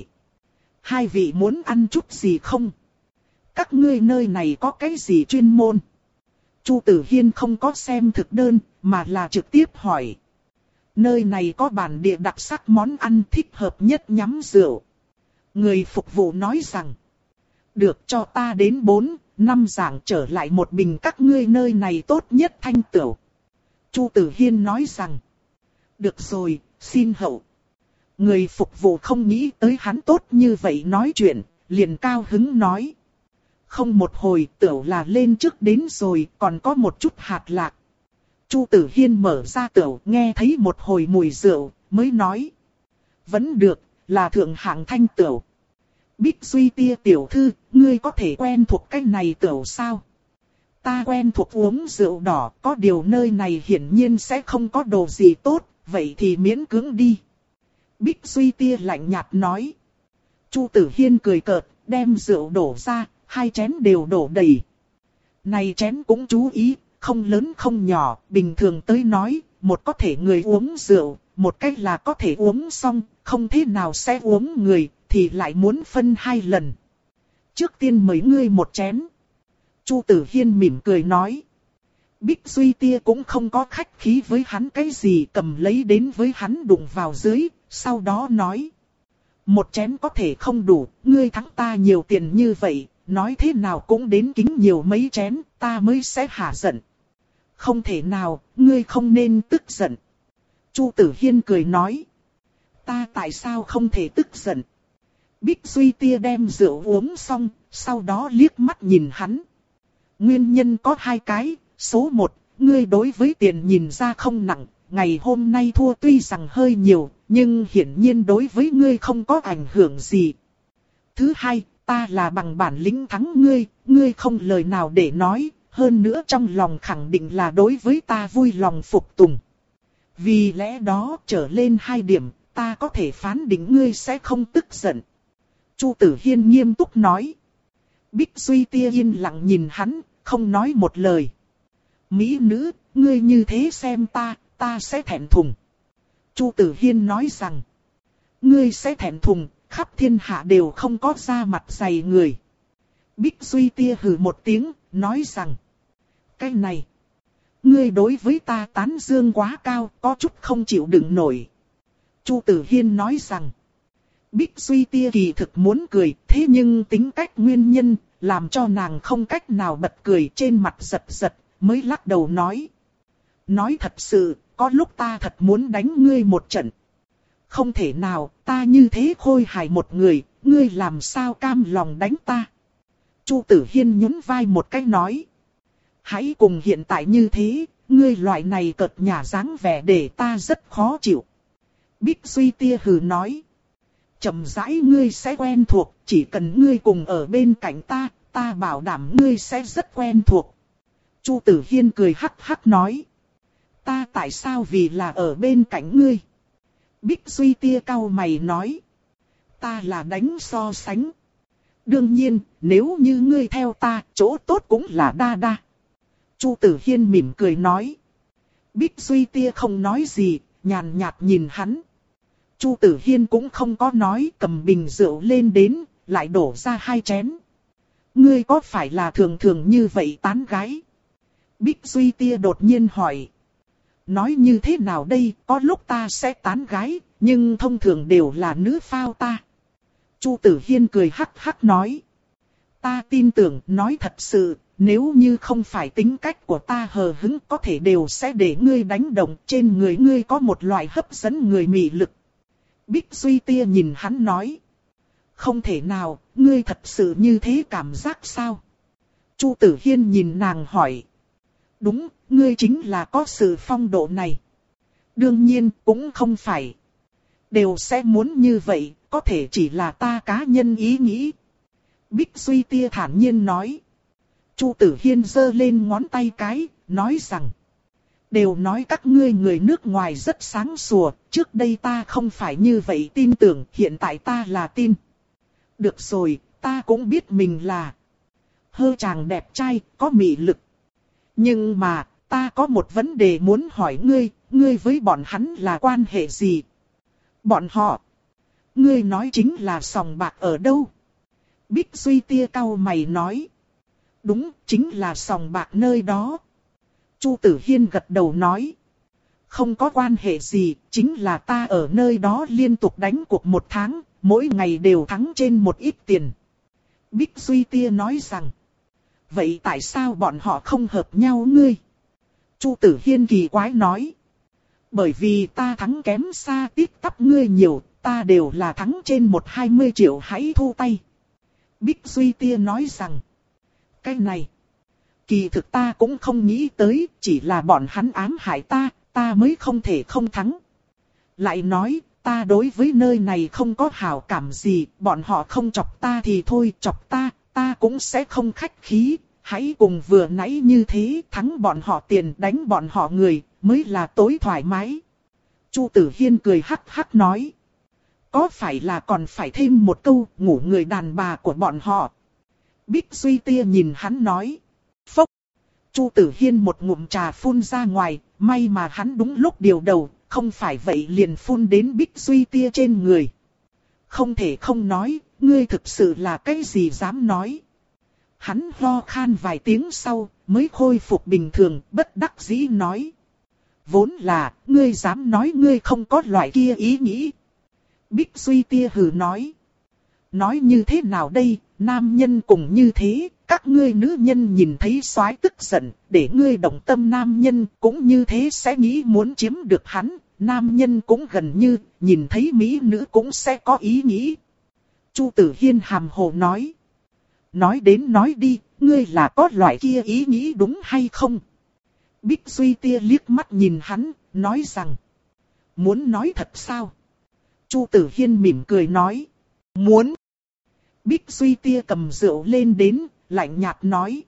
[SPEAKER 1] Hai vị muốn ăn chút gì không? Các ngươi nơi này có cái gì chuyên môn? Chu Tử Hiên không có xem thực đơn, mà là trực tiếp hỏi. Nơi này có bản địa đặc sắc món ăn thích hợp nhất nhắm rượu. Người phục vụ nói rằng, được cho ta đến bốn, năm giảng trở lại một bình các ngươi nơi này tốt nhất thanh tửu. Chu Tử Hiên nói rằng, được rồi, xin hậu. Người phục vụ không nghĩ tới hắn tốt như vậy nói chuyện, liền cao hứng nói. Không một hồi tửu là lên trước đến rồi, còn có một chút hạt lạc. Chu Tử Hiên mở ra tửu, nghe thấy một hồi mùi rượu, mới nói. Vẫn được, là thượng hạng thanh tửu. Bích Duy Tia tiểu thư, ngươi có thể quen thuộc cái này tửu sao? Ta quen thuộc uống rượu đỏ, có điều nơi này hiển nhiên sẽ không có đồ gì tốt, vậy thì miễn cưỡng đi. Bích Duy Tia lạnh nhạt nói. Chu Tử Hiên cười cợt, đem rượu đổ ra, hai chén đều đổ đầy. Này chén cũng chú ý, không lớn không nhỏ, bình thường tới nói, một có thể người uống rượu, một cách là có thể uống xong, không thế nào sẽ uống người, thì lại muốn phân hai lần. Trước tiên mời ngươi một chén. Chu Tử Hiên mỉm cười nói. Bích Duy Tia cũng không có khách khí với hắn cái gì, cầm lấy đến với hắn đụng vào dưới, sau đó nói. Một chén có thể không đủ, ngươi thắng ta nhiều tiền như vậy, nói thế nào cũng đến kính nhiều mấy chén, ta mới sẽ hả giận. Không thể nào, ngươi không nên tức giận. Chu Tử Hiên cười nói. Ta tại sao không thể tức giận? Bích Duy Tia đem rượu uống xong, sau đó liếc mắt nhìn hắn. Nguyên nhân có hai cái, số một, ngươi đối với tiền nhìn ra không nặng, ngày hôm nay thua tuy rằng hơi nhiều, nhưng hiển nhiên đối với ngươi không có ảnh hưởng gì. Thứ hai, ta là bằng bản lĩnh thắng ngươi, ngươi không lời nào để nói, hơn nữa trong lòng khẳng định là đối với ta vui lòng phục tùng. Vì lẽ đó trở lên hai điểm, ta có thể phán định ngươi sẽ không tức giận. Chu Tử Hiên nghiêm túc nói. Bích Duy Tia yên lặng nhìn hắn, không nói một lời. Mỹ nữ, ngươi như thế xem ta, ta sẽ thẹn thùng. Chu Tử Hiên nói rằng. Ngươi sẽ thẹn thùng, khắp thiên hạ đều không có da mặt dày người. Bích Duy Tia hừ một tiếng, nói rằng. Cái này, ngươi đối với ta tán dương quá cao, có chút không chịu đựng nổi. Chu Tử Hiên nói rằng. Bích Duy Tia kỳ thực muốn cười, thế nhưng tính cách nguyên nhân, làm cho nàng không cách nào bật cười, trên mặt giật giật, mới lắc đầu nói. Nói thật sự, có lúc ta thật muốn đánh ngươi một trận. Không thể nào, ta như thế khôi hài một người, ngươi làm sao cam lòng đánh ta. Chu Tử Hiên nhún vai một cái nói. Hãy cùng hiện tại như thế, ngươi loại này cợt nhả dáng vẻ để ta rất khó chịu. Bích Duy Tia hừ nói. Chậm rãi ngươi sẽ quen thuộc, chỉ cần ngươi cùng ở bên cạnh ta, ta bảo đảm ngươi sẽ rất quen thuộc. Chu Tử Hiên cười hắc hắc nói. Ta tại sao vì là ở bên cạnh ngươi? Bích Duy Tia cau mày nói. Ta là đánh so sánh. Đương nhiên, nếu như ngươi theo ta, chỗ tốt cũng là đa đa. Chu Tử Hiên mỉm cười nói. Bích Duy Tia không nói gì, nhàn nhạt nhìn hắn. Chu Tử Hiên cũng không có nói, cầm bình rượu lên đến, lại đổ ra hai chén. Ngươi có phải là thường thường như vậy tán gái? Bích Duy Tia đột nhiên hỏi. Nói như thế nào đây, có lúc ta sẽ tán gái, nhưng thông thường đều là nữ phao ta. Chu Tử Hiên cười hắc hắc nói. Ta tin tưởng, nói thật sự, nếu như không phải tính cách của ta hờ hững, có thể đều sẽ để ngươi đánh động, trên người ngươi có một loại hấp dẫn người mị lực. Bích Duy Tia nhìn hắn nói. Không thể nào, ngươi thật sự như thế cảm giác sao? Chu Tử Hiên nhìn nàng hỏi. Đúng, ngươi chính là có sự phong độ này. Đương nhiên, cũng không phải. Đều sẽ muốn như vậy, có thể chỉ là ta cá nhân ý nghĩ. Bích Duy Tia thản nhiên nói. Chu Tử Hiên giơ lên ngón tay cái, nói rằng. Đều nói các ngươi người nước ngoài rất sáng sủa, trước đây ta không phải như vậy tin tưởng, hiện tại ta là tin. Được rồi, ta cũng biết mình là hơ chàng đẹp trai, có mị lực. Nhưng mà, ta có một vấn đề muốn hỏi ngươi, ngươi với bọn hắn là quan hệ gì? Bọn họ? Ngươi nói chính là sòng bạc ở đâu? Bích Duy Tia cau mày nói. Đúng, chính là sòng bạc nơi đó. Chu Tử Hiên gật đầu nói. Không có quan hệ gì, chính là ta ở nơi đó liên tục đánh cuộc một tháng, mỗi ngày đều thắng trên một ít tiền. Bích Duy Tia nói rằng, vậy tại sao bọn họ không hợp nhau ngươi? Chu Tử Hiên kỳ quái nói, bởi vì ta thắng kém xa tít tắp ngươi nhiều, ta đều là thắng trên một hai mươi triệu hãy thu tay. Bích Duy Tia nói rằng, cái này, kỳ thực ta cũng không nghĩ tới, chỉ là bọn hắn ám hại ta, ta mới không thể không thắng. Lại nói, ta đối với nơi này không có hảo cảm gì, bọn họ không chọc ta thì thôi, chọc ta, ta cũng sẽ không khách khí, hãy cùng vừa nãy như thế, thắng bọn họ tiền, đánh bọn họ người, mới là tối thoải mái. Chu Tử Hiên cười hắc hắc nói, có phải là còn phải thêm một câu, ngủ người đàn bà của bọn họ? Bích Duy Tia nhìn hắn nói, phốc. Chu Tử Hiên một ngụm trà phun ra ngoài, may mà hắn đúng lúc điều đầu, không phải vậy liền phun đến Bích Duy Tia trên người. Không thể không nói, ngươi thực sự là cái gì dám nói. Hắn ho khan vài tiếng sau, mới khôi phục bình thường, bất đắc dĩ nói. Vốn là, ngươi dám nói ngươi không có loại kia ý nghĩ. Bích Duy Tia hừ nói. Nói như thế nào đây, nam nhân cùng như thế, các ngươi nữ nhân nhìn thấy soái tức giận, để ngươi động tâm nam nhân cũng như thế sẽ nghĩ muốn chiếm được hắn, nam nhân cũng gần như, nhìn thấy mỹ nữ cũng sẽ có ý nghĩ. Chu Tử Hiên hàm hồ nói. Nói đến nói đi, ngươi là có loại kia ý nghĩ đúng hay không? Bích Duy Tia liếc mắt nhìn hắn, nói rằng. Muốn nói thật sao? Chu Tử Hiên mỉm cười nói. Muốn. Bích Duy Tia cầm rượu lên đến, lạnh nhạt nói.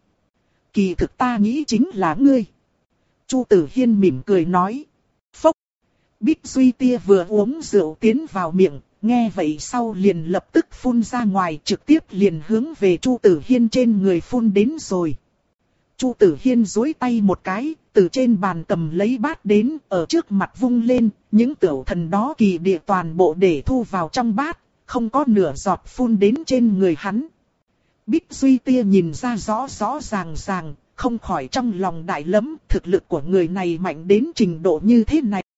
[SPEAKER 1] Kỳ thực ta nghĩ chính là ngươi. Chu Tử Hiên mỉm cười nói. Phốc. Bích Duy Tia vừa uống rượu tiến vào miệng, nghe vậy sau liền lập tức phun ra ngoài, trực tiếp liền hướng về Chu Tử Hiên trên người phun đến rồi. Chu Tử Hiên duỗi tay một cái, từ trên bàn cầm lấy bát đến, ở trước mặt vung lên, những tửu thần đó kỳ địa toàn bộ để thu vào trong bát, không có nửa giọt phun đến trên người hắn. Bích Duy Tia nhìn ra rõ rõ ràng ràng, không khỏi trong lòng đại lẫm, thực lực của người này mạnh đến trình độ như thế này.